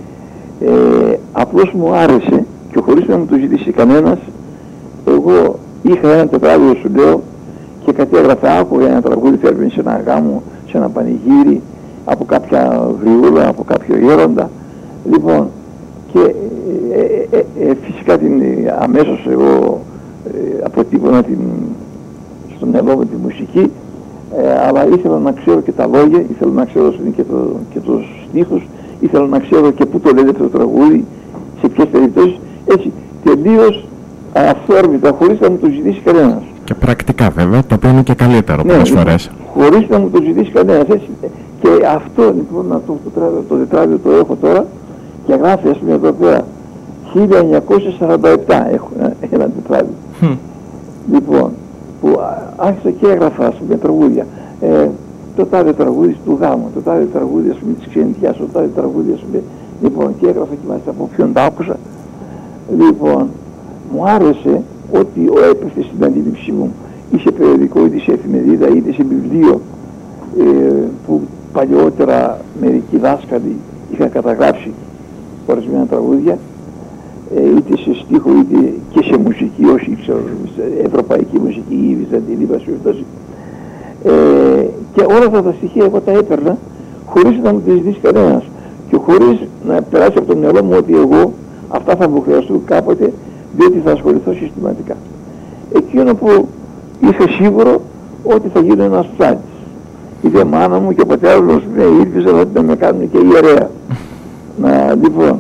Ε, απλώς μου άρεσε και χωρίς να μου το ζητήσει κανένας, εγώ είχα ένα τετράδιο σου λέω και κατέγραφα, άκουγα ένα τραγούδι φέρνει σε ένα γάμο, σε ένα πανηγύρι, από κάποια γριούλα, από κάποιο γέροντα. Λοιπόν, και ε, ε, ε, φυσικά την, ε, αμέσως εγώ ε, αποτύπωνα την, στο μυαλό με τη μουσική, ε, αλλά ήθελα να ξέρω και τα λόγια, ήθελα να ξέρω και, το, και τους στίχους, ήθελα να ξέρω και πού το λέτε το τραγούδι, σε ποιες περιπτώσεις, έτσι, τελείως αυθόρμητα, χωρίς να μου το ζητήσει κανένας. Και πρακτικά βέβαια, το οποίο είναι και καλύτερο ναι, πολλές φορές. Χωρίς να μου το ζητήσει κανένας, έτσι. Και αυτό λοιπόν, το, το, το, το τετράδιο το έχω τώρα και γράφει ας πούμε εδώ πέρα χίλια εννιακόσια σαράντα επτά έχω ένα, ένα τετράδιο. Mm. Λοιπόν, που άρχισα και έγραφα ας πούμε τραγούδια. Ε, το τάδε τραγούδι του γάμου, το τάδε τραγούδι ας πούμε της ξενιτιάς, το τάδε τραγούδι ας πούμε. Λοιπόν, και έγραφα και μάλιστα από ποιον τα άκουσα. Λοιπόν, μου άρεσε ότι ο έπεφτε στην αντίληψή μου ή σε περιοδικό, είτε σε εφημερίδα, είτε σε βιβλίο ε, που παλιότερα μερικοί δάσκαλοι είχαν καταγράψει ορισμένα τραγούδια, ε, είτε σε στίχο είτε και σε μουσική, όχι ξέρω, ευρωπαϊκή μουσική ή βυζαντινή βασιοστάση. Ε, και όλα αυτά τα στοιχεία εγώ τα έπαιρνα χωρίς να μου τα ζητήσει κανένας και χωρίς να περάσει από το μυαλό μου ότι εγώ αυτά θα μου χρειαστούν κάποτε, διότι θα ασχοληθώ συστηματικά. Εκείνο που είχα σίγουρο ότι θα γίνω ένας ψάλτης. Είτε μάνα μου και ο πατέρας μου με ήλπιζαν ότι να με κάνουν και ιερέα. Να, λοιπόν,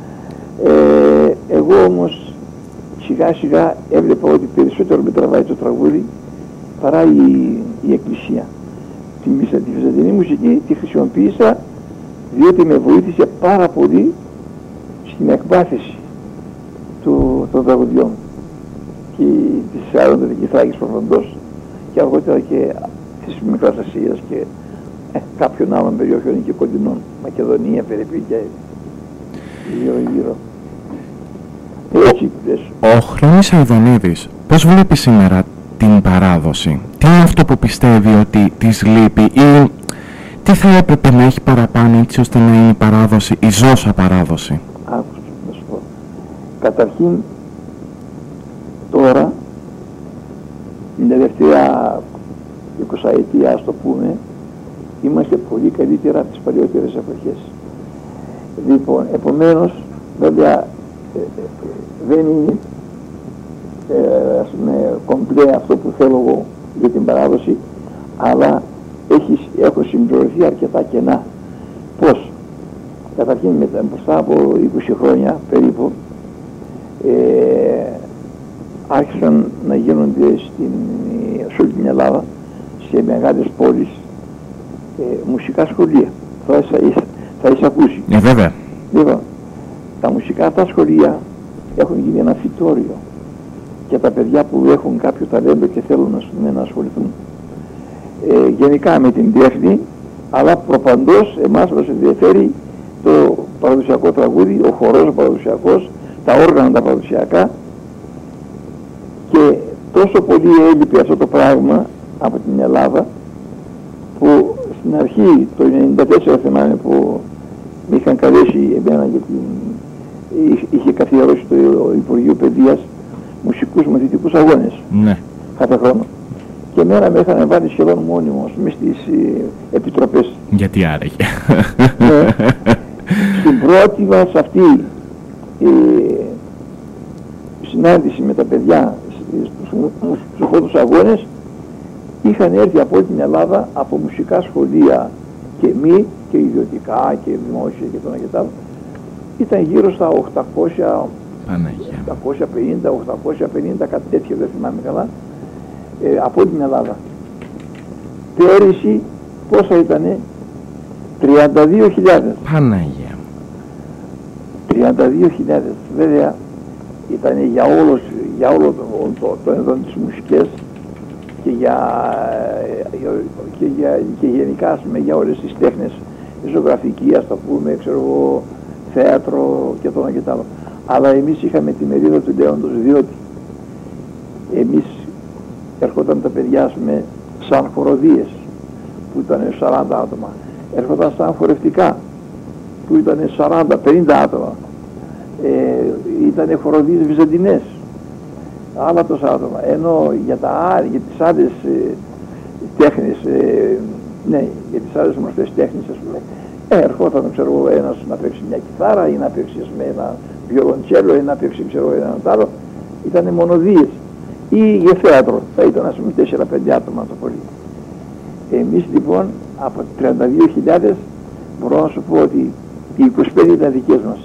ε, εγώ όμως σιγά σιγά έβλεπα ότι περισσότερο με τραβάει το τραγούδι παρά η, η εκκλησία. Τη, τη βυζαντινή μουσική τη χρησιμοποίησα διότι με βοήθησε πάρα πολύ στην εκμάθηση του, των τραγουδιών και της Άροντα και Θράκης προφαντός και αργότερα και της Μικράς Ασίας και ε, κάποιων άλλων περιοχών και κοντινών, Μακεδονία, Περίπη και γύρω γύρω. Έτσι, ο Χρόνης Αηδονίδης πώς βλέπει σήμερα την παράδοση? Τι είναι αυτό που πιστεύει ότι της λείπει ή τι θα έπρεπε να έχει παραπάνω έτσι ώστε να είναι η παράδοση, η ζώσα παράδοση? Άκουσα να σου πω. Καταρχήν τώρα την τελευταία εικοσαετία, ας το πούμε, είμαστε πολύ καλύτερα από τις παλιότερες εποχές. Λοιπόν, επομένως, βέβαια ε, ε, δεν είναι ε, ας πούμε κομπλέ αυτό που θέλω εγώ για την παράδοση, αλλά έχει, έχω συμπληρωθεί αρκετά κενά. Πώς? Καταρχήν μετά, μπροστά από είκοσι χρόνια περίπου, ε, άρχισαν να γίνονται στην, σε όλη την Ελλάδα, σε μεγάλες πόλεις, ε, μουσικά σχολεία. Θα είσαι, θα είσαι ακούσει. Ε, βέβαια. Λοιπόν, τα μουσικά αυτά σχολεία έχουν γίνει ένα φυτόριο για τα παιδιά που έχουν κάποιο ταλέντο και θέλουν να, να ασχοληθούν. Ε, γενικά με την τέχνη, αλλά προπαντός εμάς μας ενδιαφέρει το παραδοσιακό τραγούδι, ο χορός ο παραδοσιακός, τα όργανα τα παραδοσιακά, και τόσο πολύ έλειπε αυτό το πράγμα από την Ελλάδα που στην αρχή το ενενήντα τέσσερα θυμάμαι που με είχαν καλέσει εμένα γιατί είχε καθιερώσει το Υπουργείο Παιδείας μουσικούς μαθητικούς αγώνες. Ναι. Κάθε χρόνο. Και εμένα με είχαν βάλει σχεδόν μόνιμος μες στις ε, επιτροπές. Γιατί άραγε? Ναι. Στην πρώτη μας αυτή ε, συνάντηση με τα παιδιά στους πρώτους αγώνες είχαν έρθει από την Ελλάδα από μουσικά σχολεία και μη και ιδιωτικά και δημόσια και το ένα και το άλλο. Ήταν γύρω στα οκτακόσια, οκτακόσια πενήντα, οκτακόσια πενήντα, κάτι τέτοιο, δεν θυμάμαι καλά, ε, από την Ελλάδα. Πέρυσι πόσα ήτανε? τριάντα δύο χιλιάδες. Παναγία. τριάντα δύο χιλιάδες. Βέβαια ήταν για, όλος, για όλο το, το, το ενδόν της μουσικές και, για, και, για, και γενικά ας πούμε, για όλες τις τέχνες, ζωγραφική, ας το πούμε, ξέρω εγώ, θέατρο και το ένα και το άλλο. Αλλά εμείς είχαμε τη μερίδα του λέοντος, διότι εμείς έρχονταν τα παιδιά ας πούμε, σαν χοροδίες που ήταν σαράντα άτομα, έρχονταν σαν χορευτικά που ήταν σαράντα πενήντα άτομα, ε, ήταν χοροδίες βυζαντινές, άλλα τόσα άτομα, ενώ για, τα, για τις άλλες ε, τέχνες, ε, ναι, για τις άλλες μορφές τέχνης, ας πούμε, ε, ερχόταν, ξέρω εγώ, ένας να παίξει μια κιθάρα ή να παίξει, ας πούμε, ένα βιολοντσέλο ή να παίξει, ξέρω, ένα άλλο, ήταν μονοδίες. Ή για θέατρο, θα ήταν, ας πούμε, τέσσερα πέντε άτομα το πολύ. Εμείς, λοιπόν, από τριάντα δύο χιλιάδες, μπορώ να σου πω ότι οι είκοσι πέντε ήταν δικές μας.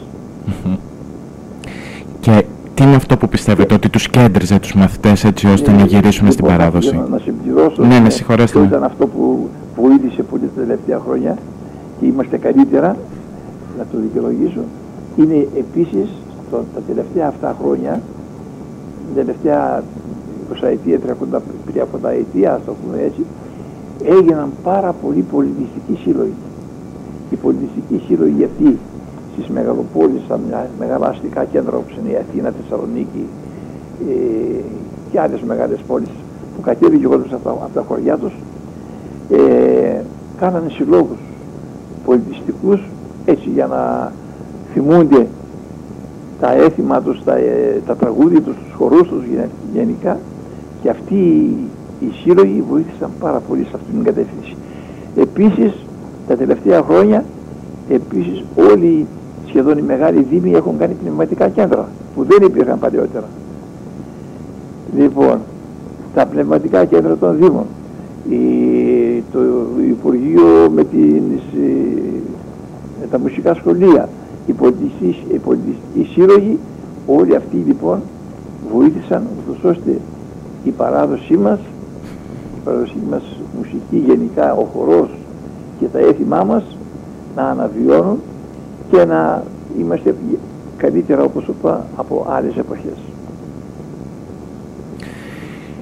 Και τι είναι αυτό που πιστεύετε, ότι τους κέντριζε τους μαθητές έτσι ώστε ε, να γυρίσουμε λοιπόν, στην παράδοση? Να, να συμπληρώσω, ναι, ναι, συγχωρέστε με. Ήταν αυτό που βοήθησε πολύ τα τελευταία χρόνια και είμαστε καλύτερα, να το δικαιολογήσω. Είναι επίσης το, τα τελευταία αυτά χρόνια, την τελευταία εικοσαετία, τριάντα ετία, ας το πούμε έτσι, έγιναν πάρα πολλοί πολιτιστικοί σύλλογοι. Οι πολιτιστικοί σύλλογοι αυτοί στις μεγαλοπόλεις, στα μεγάλα αστικά κέντρα όπως είναι η Αθήνα, Θεσσαλονίκη ε, και άλλες μεγάλες πόλεις που κατέβηκε όλους από, από τα χωριά τους, ε, κάνανε συλλόγους πολιτιστικούς έτσι για να θυμούνται τα έθιμα τους, τα, ε, τα τραγούδια τους, τους χορούς τους γενικά, και αυτοί οι σύλλογοι βοήθησαν πάρα πολύ σε αυτήν την κατεύθυνση. Επίσης τα τελευταία χρόνια επίσης όλοι σχεδόν οι μεγάλοι δήμοι έχουν κάνει πνευματικά κέντρα που δεν υπήρχαν παλαιότερα. Λοιπόν, τα πνευματικά κέντρα των δήμων, η, το Υπουργείο με, τις, με τα μουσικά σχολεία, οι πολιτιστικοί, οι πολιτιστικοί σύλλογοι, όλοι αυτοί λοιπόν βοήθησαν ούτως ώστε η παράδοσή μας, η παραδοσή μας μουσική γενικά, ο χορός και τα έθιμά μας να αναβιώνουν και να είμαστε καλύτερα, όπως είπα, από άλλες εποχές.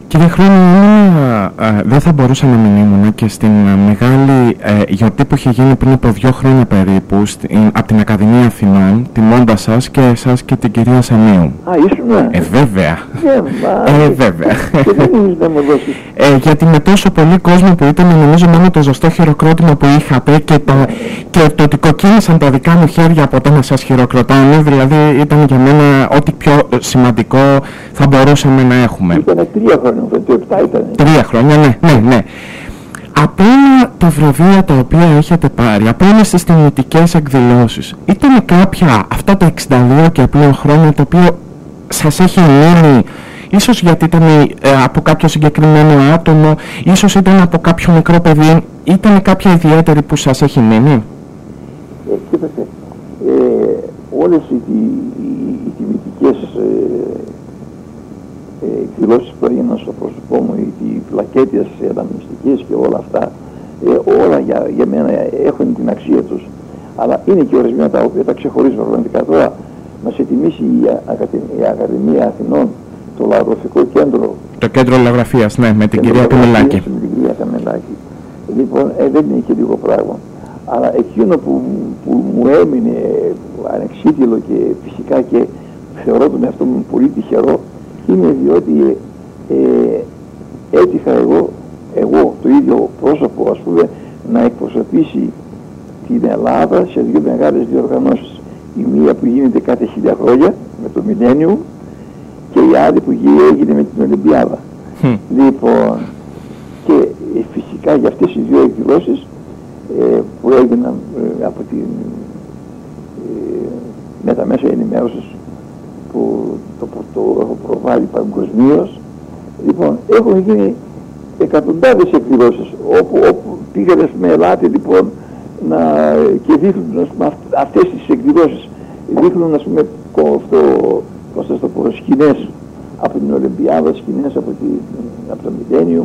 Κύριε Χρόνια, δεν θα μπορούσα να μην ήμουν και στην μεγάλη ε, γιορτή που είχε γίνει πριν από δύο χρόνια περίπου στην, από την Ακαδημία Αθηνών, τιμώντας σας και εσάς και την κυρία Σαμίου. Α, ήσουν. Ε, βέβαια. Ε, ε, βέβαια. Και δεν ήσουν να μου δώσεις. Ε, γιατί με τόσο πολύ κόσμο που ήταν, νομίζω μόνο το ζωστό χειροκρότημα που είχατε και, τα, και το ότι κοκκίνησαν τα δικά μου χέρια από το να σας χειροκροτάνε, δηλαδή ήταν για μένα ό,τι πιο σημαντικό θα μπορούσαμε να έχουμε. Ήταν τρία χρόνια, το επτά ήταν. Τρία χρόνια, ναι, ναι, ναι. Από όλα τα βραβεία τα οποία έχετε πάρει, από όλες τις τιμητικές εκδηλώσεις, ήταν κάποια αυτά τα εξήντα δύο και πλέον χρόνια το οποίο σας έχει μείνει, ίσως γιατί ήταν ε, από κάποιο συγκεκριμένο άτομο, ίσως ήταν από κάποιο μικρό παιδί, ήταν κάποια ιδιαίτερη που σας έχει μείνει? Ε, κοίταξε, ε, όλες οι, οι, οι, οι τιμητικές ε, εκδηλώσεις που έγιναν στο πρόσωπό μου, οι πλακέτες ανταμνηστικές και όλα αυτά, ε, όλα για, για μένα έχουν την αξία τους. Αλλά είναι και ορισμένα τα οποία τα ξεχωρίζουν πραγματικά. Τώρα να σε τιμήσει η, Ακαδημία, η Ακαδημία Αθηνών, το Λαογραφικό Κέντρο. Το Κέντρο Λαογραφίας, ναι, με την κυρία Καμελάκη. Με την κυρία Καμελάκη. Λοιπόν, ε, δεν είναι και λίγο πράγμα. Αλλά εκείνο που, που μου έμεινε ανεξίτηλο και φυσικά και θεωρώ τον εαυτό μου πολύ τυχερό, είναι διότι ε, έτυχα εγώ, εγώ το ίδιο πρόσωπο, ας πούμε, να εκπροσωπήσει την Ελλάδα σε δύο μεγάλες διοργανώσεις. Η μία που γίνεται κάθε χίλια χρόνια με το Millennium και η άλλη που έγινε με την Ολυμπιάδα. Mm. Λοιπόν, και ε, φυσικά για αυτές οι δύο εκδηλώσεις ε, που έγιναν ε, από την, ε, με τα μέσα ενημέρωσης που το, το έχω προβάλει παγκοσμίως, λοιπόν, έχουν γίνει εκατοντάδες εκδηλώσεις όπου, όπου πήγατε με ελάτε λοιπόν να, και δείχνουν με αυτές τις εκδηλώσεις, δείχνουν ας πούμε αυτό, πώς θα το πω, σκηνές από την Ολυμπιάδα, σκηνές από, τη, από το Millennium.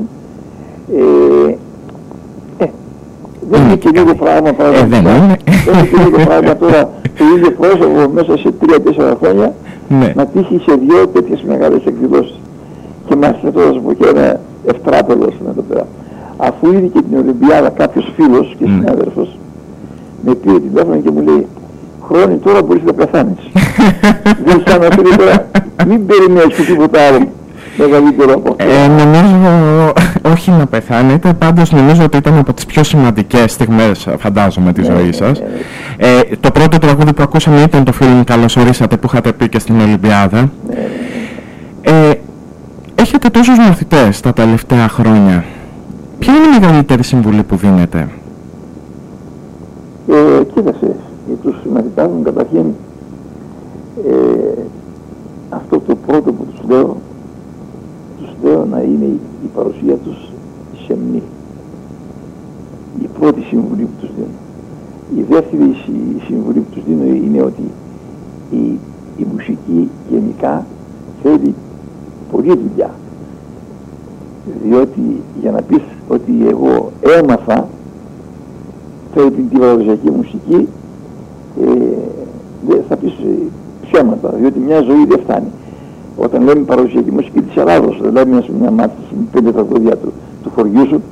Ε, ε, δεν είναι και λίγο πράγμα πραγματικά. Δεν είναι και λίγο πράγμα τώρα το ίδιο πρόσωπο μέσα σε τρία τέσσερα χρόνια ναι. να τύχει σε δύο τέτοιες μεγάλες εκδηλώσεις. Και μάλιστα τώρα θα σου πω και ένα ευτράπελο εδώ πέρα. Αφού είδε και την Ολυμπιάδα κάποιος φίλος και συνάδελφος, με πήρε τηλέφωνο και μου λέει, Χρόνη, τώρα μπορείς να πεθάνεις. Δεν σαν να πει τώρα, μην περιμένεις και τίποτα άλλο μεγαλύτερο από αυτό. Ε, νομίζω, όχι να πεθάνετε, πάντως νομίζω ότι ήταν από τις πιο σημαντικές στιγμές, φαντάζομαι, της ναι, ζωής σας. Ναι, ναι. Ε, το πρώτο τραγούδι που ακούσαμε ήταν το φίλο μου «Καλώς ορίσατε» που είχατε πει και στην Ολυμπιάδα. Ναι, ναι. Ε, έχετε τόσους μαθητές τα τελευταία χρόνια. Ποια είναι η μεγαλύτερη συμβουλή που δίνετε? Ε, κοίταξε, για τους μαθητάς μου καταρχήν ε, αυτό το πρώτο που τους λέω, τους λέω να είναι η, η παρουσία τους σεμνή. Η πρώτη συμβουλή που τους δίνω. Η δεύτερη συμβουλή που τους δίνω είναι ότι η, η μουσική γενικά θέλει πολλή δουλειά. Διότι για να πεις ότι εγώ έμαθα την παραδοσιακή μουσική, ε, θα πεις ψέματα, διότι μια ζωή δεν φτάνει. Όταν λέμε παραδοσιακή μουσική της Ελλάδος, λέμε μια μάθηση με πέντε τραγούδια του, του χωριού σου,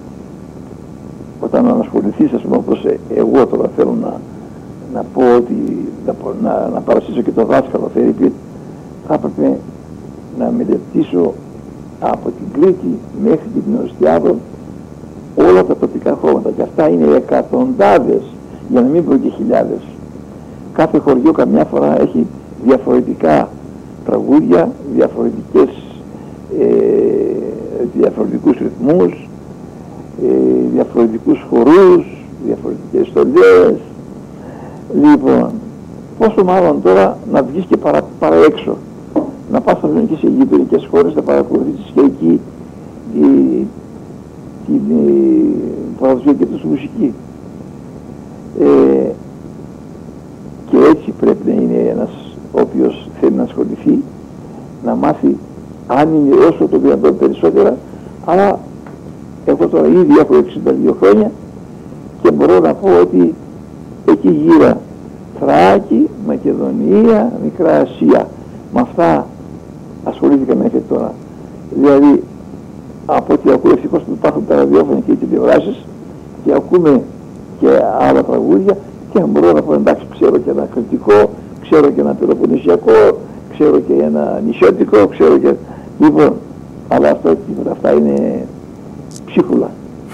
όταν ανασχοληθείς, ας πούμε, όπως εγώ τώρα θέλω να, να πω ότι να, να, να παρασύσω και το δάσκαλο Φερρυπίν, θα έπρεπε να μελετήσω από την Κρήτη μέχρι την Νοστιάδο όλα τα τοπικά χρώματα, και αυτά είναι εκατοντάδες, για να μην πω και χιλιάδες. Κάθε χωριό καμιά φορά έχει διαφορετικά τραγούδια, διαφορετικές, ε, διαφορετικούς ρυθμούς, ε, διαφορετικούς χορούς, διαφορετικές στολές. Λοιπόν, πόσο μάλλον τώρα να βγεις και παρα, παρά έξω, να πας και σε γειτονικές χώρες, να παρακολουθήσεις και εκεί η, την παραδοσιακή τους μουσική. Ε, και έτσι πρέπει να είναι ένας ο οποίος θέλει να ασχοληθεί, να μάθει αν είναι όσο το δυνατόν περισσότερα, αλλά εγώ τώρα ήδη έχω εξήντα δύο χρόνια και μπορώ να πω ότι εκεί γύρω Θράκη, Μακεδονία, Μικρά Ασία, με αυτά ασχολήθηκα μέχρι τώρα. Δηλαδή από ό,τι ακούω ευτυχώς που υπάρχουν τα ραδιόφωνα και οι τηλεοράσεις και ακούμε και άλλα τραγούδια και μπορώ να πω εντάξει, ξέρω και ένα κριτικό, ξέρω και ένα πελοποννησιακό, ξέρω και ένα νησιώτικο, ξέρω και... Λοιπόν, αλλά αυτά, αυτά είναι ψίχουλα.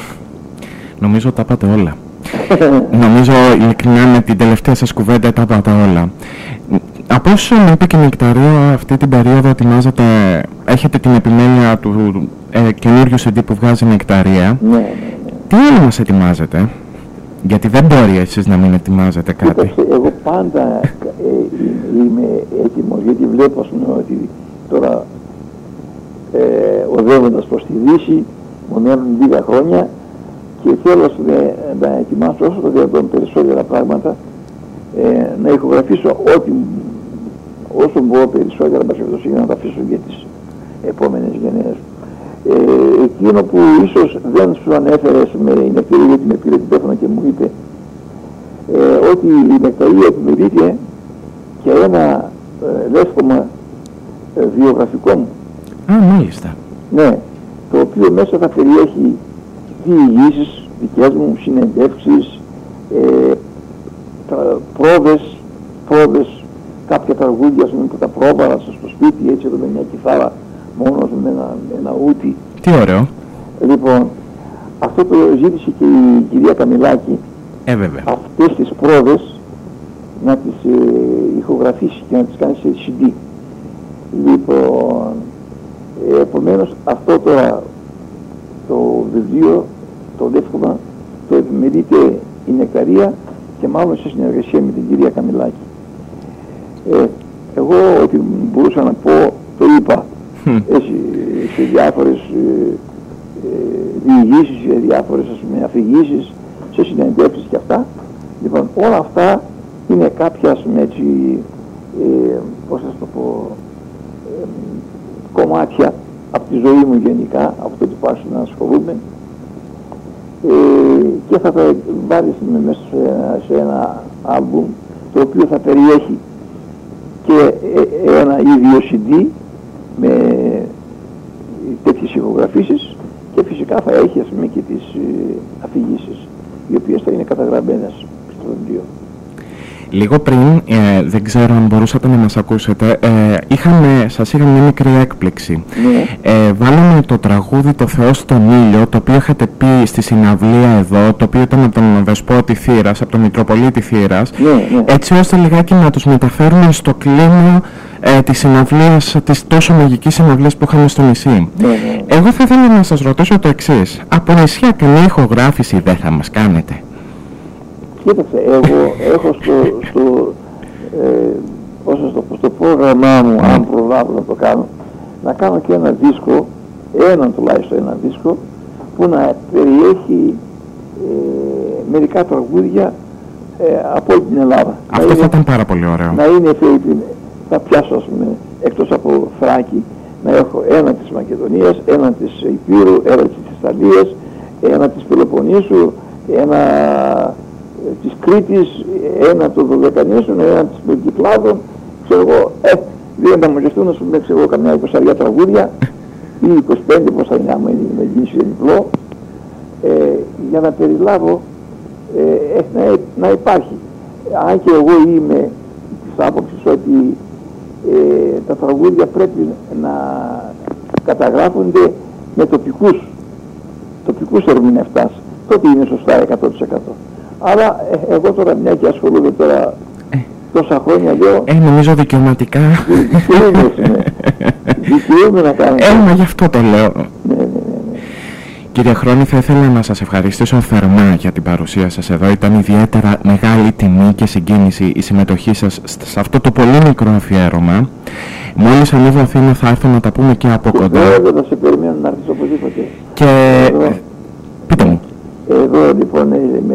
Νομίζω τα πάτε όλα. Νομίζω ειλικρινά με την τελευταία σας κουβέντα τα πάτε όλα. Από όσο μου είπε και η Νεκταρία, αυτή την περίοδο ετοιμάζετε, έχετε την επιμέλεια του ε, καινούριου σι ντι που βγάζει η Νεκταρία. Ναι, ναι, ναι. Τι άλλο μας ετοιμάζετε? Γιατί δεν μπορεί εσείς να μην ετοιμάζετε κάτι. Κοίταξε, εγώ πάντα ε, είμαι έτοιμος, γιατί βλέπω ας πούμε, ότι τώρα ε, οδεύοντας προς τη Δύση μου μένουν λίγα χρόνια και θέλω να, να ετοιμάσω όσο το δυνατόν περισσότερα πράγματα, ε, να ηχογραφήσω ό,τι όσο μπορώ περισσότερα για να τα αφήσω για τις επόμενες γενναίες. Ε, εκείνο που ίσως δεν σου ανέφερε με η Νεκταρία, γιατί με πήρε τηλέφωνο και μου είπε ε, ότι η Νεκταρία επιμελείται και ένα ε, λεύκομα ε, βιογραφικό μου. Α, μάλιστα. Ναι, το οποίο μέσα θα περιέχει διηγήσεις δικές μου, συνεντεύξεις, ε, πρόβες, πρόβες, κάποια τραγούδια που τα πρόβαρα στο σπίτι, έτσι εδώ με μια κιθάρα μόνος με ένα, ένα ούτι. Τι ωραίο. Λοιπόν, αυτό το ζήτησε και η κυρία Καμιλάκη. Ε, βέβαια. Αυτές τις πρόβες να τις ε, ηχογραφήσει και να τις κάνει σε σι ντι. Λοιπόν, ε, επομένως αυτό τώρα το βιβλίο, το δεύκομα, το επιμελείται η Νεκταρία και μάλλον σε συνεργασία με την κυρία Καμιλάκη. Ε, εγώ ό,τι μπορούσα να πω το είπα. Έτσι, σε διάφορες ε, ε, διηγήσεις, σε διάφορες ας πούμε, αφηγήσεις, σε συνεντεύξεις και αυτά. Λοιπόν, όλα αυτά είναι κάποια ας πούμε, έτσι, ε, πώς θα το πω, ε, κομμάτια από τη ζωή μου γενικά, από το τι πάω να ασχολούμαι, ε, και θα τα βάλεις μέσα σε, σε ένα άλμπουμ το οποίο θα περιέχει και ε, ένα ίδιο σι ντι με τέτοιες ηχογραφήσεις και φυσικά θα έχει ας πούμε και τις ε, αφηγήσεις οι οποίες θα είναι καταγραμμένες στο βιβλίο. Λίγο πριν, ε, δεν ξέρω αν μπορούσατε να μας ακούσετε, ε, είχαμε, σας είχα μια μικρή έκπληξη. Ναι. Ε, βάλαμε το τραγούδι «Το Θεό στον ήλιο», το οποίο είχατε πει στη συναυλία εδώ, το οποίο ήταν από τον Δεσπότη Θήρας, από τον Μητροπολίτη Θήρας, ναι, ναι. έτσι ώστε λιγάκι να τους μεταφέρουμε στο κλίμα ε, της συναυλίας, της τόσο μαγικής συναυλίας που είχαμε στο νησί. Ναι, ναι. Εγώ θα ήθελα να σας ρωτήσω το εξής. Από νησιά καμία ηχογράφηση δεν θα μας κάνετε? Κοίταξε, εγώ έχω στο, στο, ε, όσο στο, στο πρόγραμμά μου, αν προλάβω να το κάνω, να κάνω και ένα δίσκο, έναν τουλάχιστον ένα δίσκο, που να περιέχει ε, μερικά τραγούδια ε, από όλη την Ελλάδα. Αυτό να θα είναι, ήταν πάρα πολύ ωραίο. Να είναι, θα πιάσω ας πούμε, εκτός από Θράκη, να έχω ένα της Μακεδονίας, ένα της Υπήρου, ένα της Θεσσαλίας, ένα της Πελοποννήσου, ένα της Κρήτης, ένα των Δωδεκανήσων, ένα της Κυκλάδων, ξέρω εγώ, ε, δεν θα μαζευτούν να σου πούμε, ξέρω εγώ, καμιά εικοσαριά τραγούδια ή είκοσι πέντε, πώς θα είναι άμα είναι με λύση διπλό, ε, για να περιλάβω, ε, ε, να, να υπάρχει. Αν και εγώ είμαι της άποψης ότι ε, τα τραγούδια πρέπει να καταγράφονται με τοπικούς, τοπικούς ερμηνευτάς, τότε είναι σωστά εκατό τοις εκατό. Αλλά ε, εγώ τώρα μια και ασχολούμαι τώρα ε. τόσα χρόνια λέω... Ε, νομίζω δικαιωματικά... Δικαιούμαι, ναι. Δικαιούμαι να κάνω... Ε, μα γι' αυτό το λέω. Ναι, ναι, ναι, ναι. Κύριε Χρόνη, θα ήθελα να σας ευχαριστήσω θερμά για την παρουσία σας εδώ. Ήταν ιδιαίτερα μεγάλη τιμή και συγκίνηση η συμμετοχή σας σε αυτό το πολύ μικρό αφιέρωμα. Μόλις ανέβω Αθήνα θα έρθω να τα πούμε και από κοντά. Βέβαια, θα σε περιμένω να έρθεις οπωσδήποτε. Και... Εδώ, πείτε μου. Εδώ λοιπόν με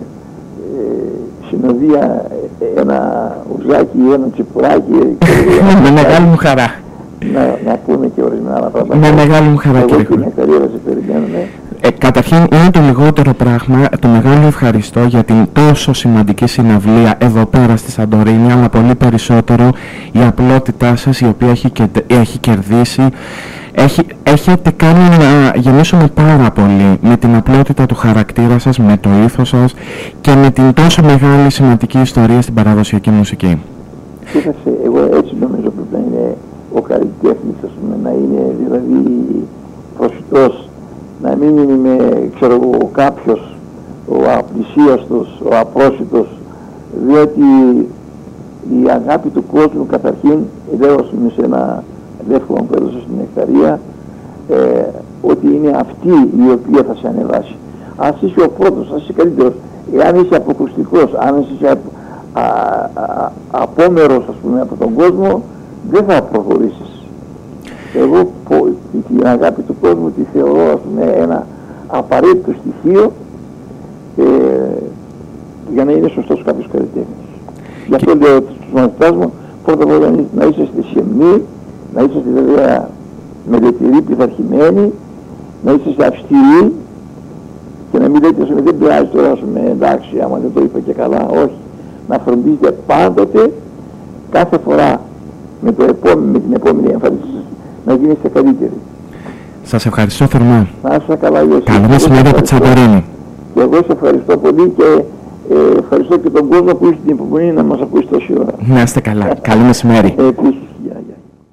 ε, συνοδεία ένα ουζάκι, ένα τσιπουράκι. Με μεγάλη μου χαρά. Να, να πούμε και ορισμένα άλλα πράγματα. Με μεγάλη μου χαρά, κύριε Χρόνη. Εγώ την σε περιμένουμε. Ε, καταρχήν είναι το λιγότερο πράγμα, το μεγάλο ευχαριστώ για την τόσο σημαντική συναυλία εδώ πέρα στη Σαντορίνη, αλλά πολύ περισσότερο η απλότητά σας η οποία έχει, έχει κερδίσει Έχει, έχετε κάνει να γεμίσουμε πάρα πολύ με την απλότητα του χαρακτήρα σας, με το ήθος σας και με την τόσο μεγάλη σημαντική ιστορία στην παραδοσιακή μουσική. Κοίταξε, εγώ έτσι νομίζω πρέπει να είναι ο καλλιτέχνης, ας πούμε, να είναι δηλαδή προσιτός, να μην είναι, ξέρω εγώ, κάποιος ο απλησίαστος, ο απρόσιτος, διότι η αγάπη του κόσμου καταρχήν, λέω σε ένα δεύτερο που έδωσε στην Νεκταρία, ε, ότι είναι αυτή η οποία θα σε ανεβάσει. Αν είσαι ο πρώτος, αν είσαι καλύτερος, εάν είσαι αποκρουστικός, αν είσαι α, α, α, απόμερος, ας πούμε, από τον κόσμο, δεν θα προχωρήσεις. Εγώ την αγάπη του κόσμου τη θεωρώ, ας πούμε, ένα απαραίτητο στοιχείο ε, για να είναι σωστός κάποιος καλλιτέχνης. Γι' αυτό λέω στους μαθητάς μου, πρώτα απ' όλα να είσαστε σεμνοί, να είσαστε βέβαια μελετηροί, πειθαρχημένοι, να είσαστε αυστηροί και να μην λέτε, δεν πειράζει τώρα, με εντάξει, άμα δεν το είπα και καλά, όχι. Να φροντίζετε πάντοτε, κάθε φορά με, το επόμενο, με την επόμενη εμφάνιση σας, να γίνεστε καλύτεροι. Σας ευχαριστώ θερμά. Να είστε καλά, Ιωσήφ. Καλό μεσημέρι από τη Σαντορίνη. Και εγώ σε ευχαριστώ πολύ και ε, ευχαριστώ και τον κόσμο που έχει την υπομονή να μας ακούσει τόση ώρα. Να είστε καλά. Καλό μεσημέρι. Ε, επίσης, γεια, γεια.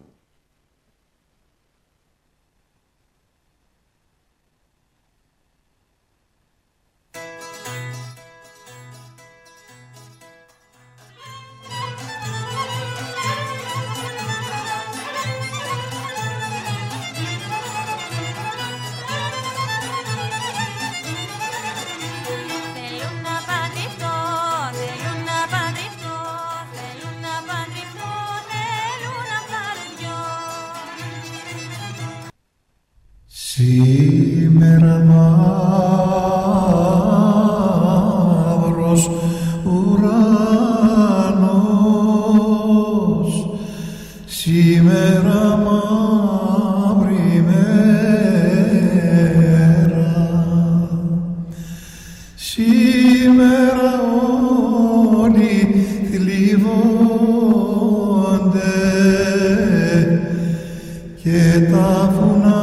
Σήμερα μαύρος ουρανός, σήμερα μαύρη μέρα, σήμερα όλοι θλίβονται και τα βουνά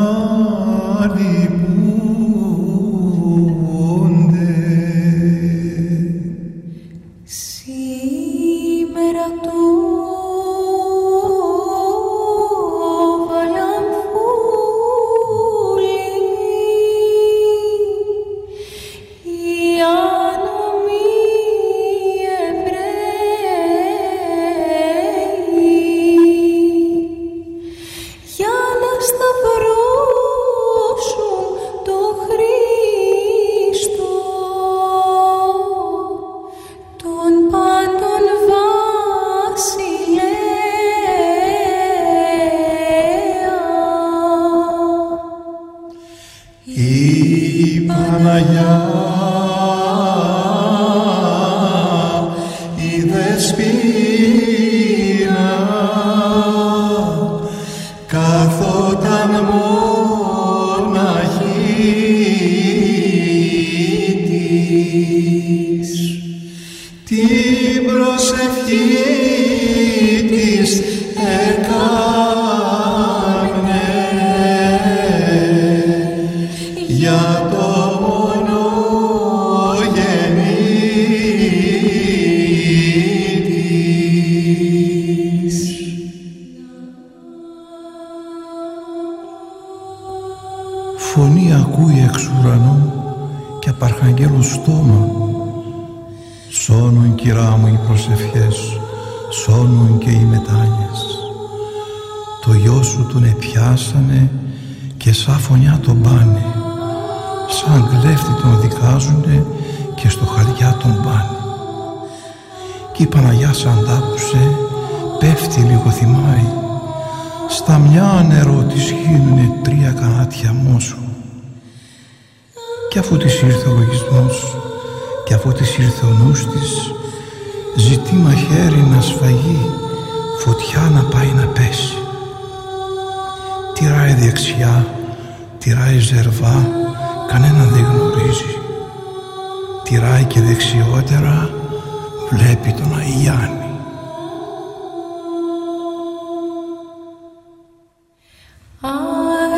Φωνή ακούει εξ ουρανού και απ' αρχαγγέλου στόμα. Σώνουν, κυρά μου, οι προσευχές, σώνουν και οι μετάνοιες. Το γιο σου τον επιάσανε και σαν φωνιά τον πάνε. Σαν κλέφτη τον δικάζουνε και στο χαριά τον πάνε. Κι η Παναγιά σαν τάκουσε, πέφτει λίγο θυμάει. Στα μια νερό της χύνουνε τρία κανάτια μόσου. Κι αφού της ήρθε ο λογισμός, κι αφού της ήρθε ο νους της, ζητεί μαχαίρι να σφαγεί, φωτιά να πάει να πέσει. Τυράει δεξιά, τυράει ζερβά, κανένα δεν γνωρίζει. Τυράει και δεξιότερα, βλέπει τον Αγιάννη. I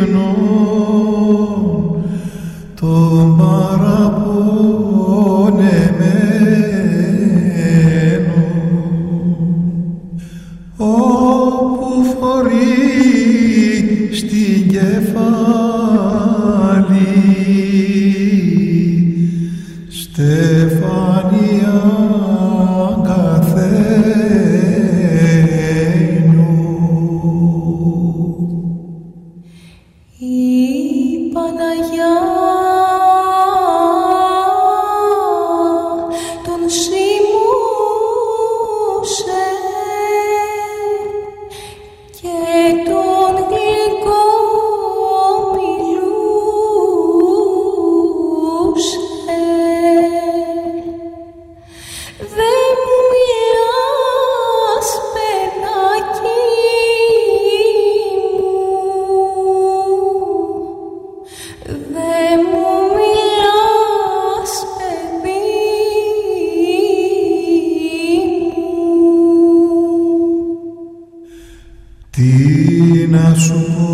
ύπνων των παραπονεμένων, όπου φορεί στην κεφάλι στεφάνια καθένου. Η Παναγιά τον σίμωσε και τον γλυκό μιλούσε. Δεν μου μιλάς, παιδάκι μου, δεν μου μιλάς, παιδί μου. Τι να σου πω,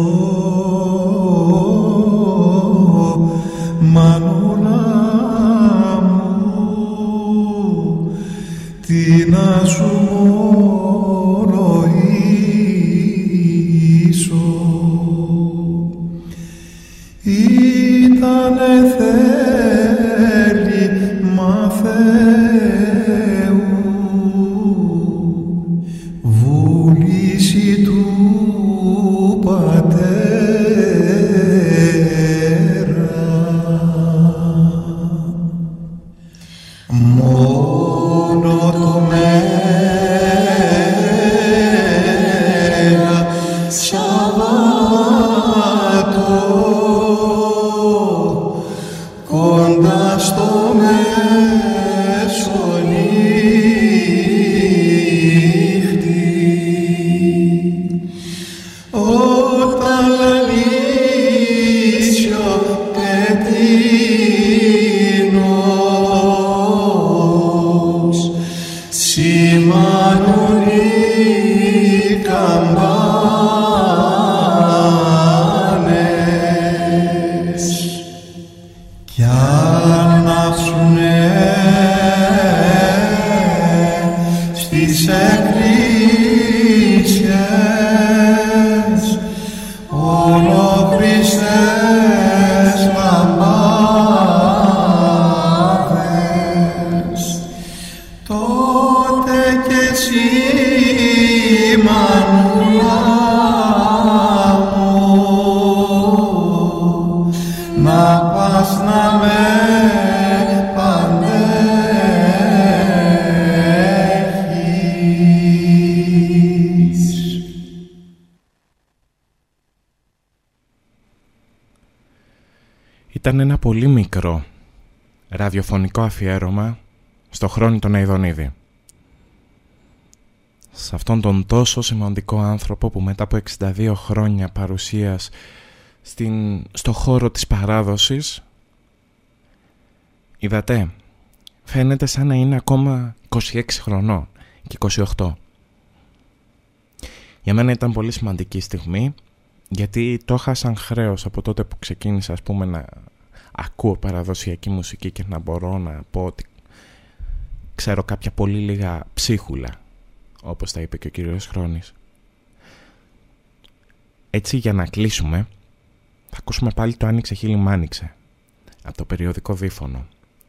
μανούλα μου, τι να σου μοροήσω. Ήτανε θέλημα Θεού, βούληση του Πατέρα. Μόνο το Μέγα Σαββάτο κοντά στο μεσονύχτη, όταν λαλήσει ο πετίνος, σημάνουν οι καμπάνες κι ανάψουνε στις εκκλησίες ολοχρυστές λαμπάδες. Τότε κι εσύ, μανούλα μου, να πας να με παντέχεις. Ήταν ένα πολύ μικρό ραδιοφωνικό αφιέρωμα στο Χρόνι τον Αηδονίδη. Σε αυτόν τον τόσο σημαντικό άνθρωπο που μετά από εξήντα δύο χρόνια παρουσίας στην, στο χώρο της παράδοσης, είδατε, φαίνεται σαν να είναι ακόμα είκοσι έξι χρονών και είκοσι οκτώ. Για μένα ήταν πολύ σημαντική στιγμή, γιατί το είχα σαν χρέος από τότε που ξεκίνησα, ας πούμε, να ακούω παραδοσιακή μουσική και να μπορώ να πω ότι ξέρω κάποια πολύ λίγα ψίχουλα, όπως τα είπε και ο κύριος Χρόνης. Έτσι, για να κλείσουμε, θα ακούσουμε πάλι το «Άνοιξε χείλη μ' άνοιξε» από το περιοδικό Δίφωνο.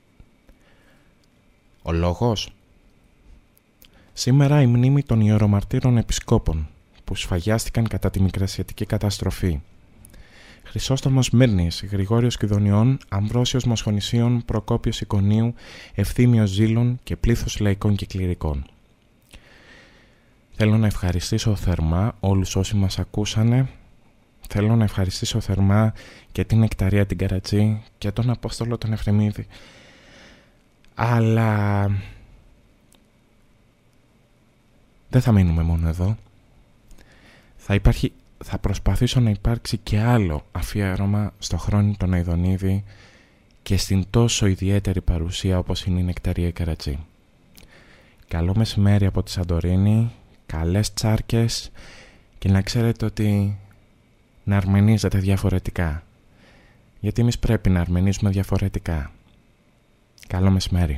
Ο λόγος? Σήμερα η μνήμη των ιερομαρτύρων επισκόπων που σφαγιάστηκαν κατά τη Μικρασιατική καταστροφή. Χρυσόστομος Μύρνης, Γρηγόριος Κιδωνιών, Αμβρόσιος Μοσχονησίων, Προκόπιος Εικονίου, Ευθύμιος Ζήλων και πλήθος λαϊκών και κληρικών. Θέλω να ευχαριστήσω θερμά όλους όσοι μας ακούσανε. Θέλω να ευχαριστήσω θερμά και την Νεκταρία την Καρατζή και τον Απόστολο τον Εφρεμίδη. Αλλά δεν θα μείνουμε μόνο εδώ. Θα, υπάρχει, θα προσπαθήσω να υπάρξει και άλλο αφιέρωμα στο Χρόνι τον Αηδονίδη και στην τόσο ιδιαίτερη παρουσία όπως είναι η Νεκταρία Καρατζή. Καλό μεσημέρι από τη Σαντορίνη, καλές τσάρκες και να ξέρετε ότι να αρμενίζετε διαφορετικά. Γιατί εμείς πρέπει να αρμενίζουμε διαφορετικά. Καλό μεσημέρι.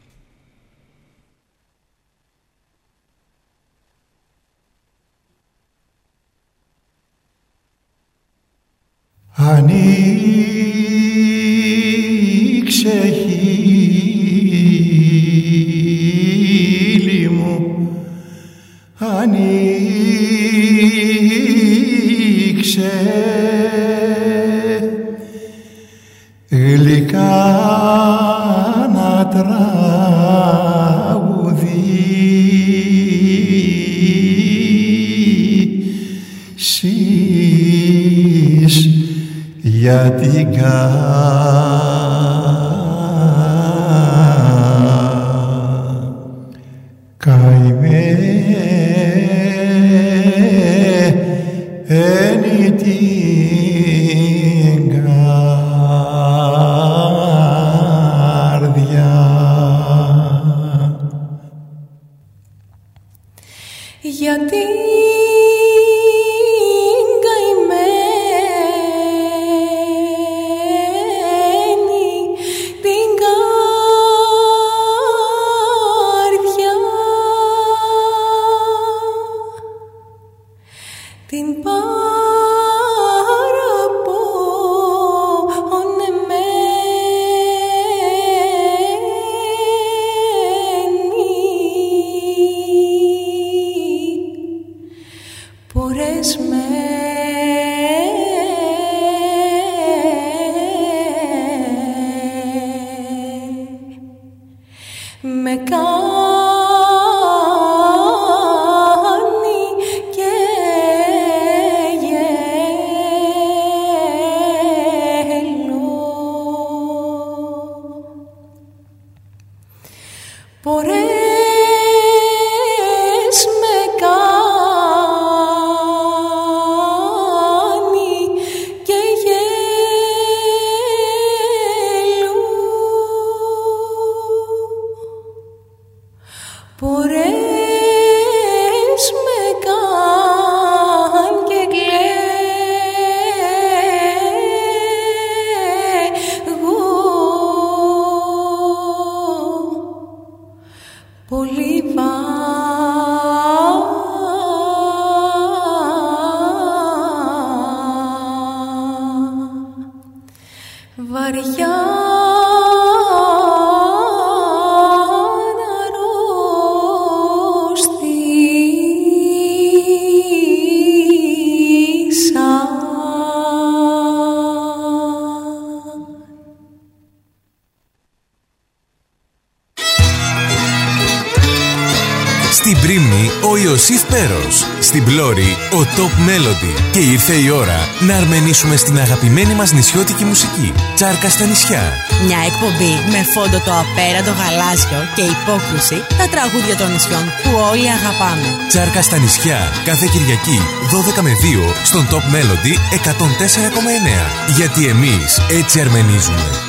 Ανοίξε χείλη μου, ανοίξε γλυκά να τραγουδήσεις για την καημένη την καρδιά. Γιατί Στην Πρίμνη ο Ιωσήφ Πέρος, στην Πλώρη ο Top Melody και ήρθε η ώρα να αρμενίσουμε στην αγαπημένη μας νησιώτικη μουσική. Τσάρκα στα νησιά. Μια εκπομπή με φόντο το απέραντο γαλάζιο και υπόκρουση τα τραγούδια των νησιών που όλοι αγαπάμε. Τσάρκα στα νησιά κάθε Κυριακή δώδεκα με δύο στον Top Melody εκατόν τέσσερα κόμμα εννέα. Γιατί εμείς έτσι αρμενίζουμε.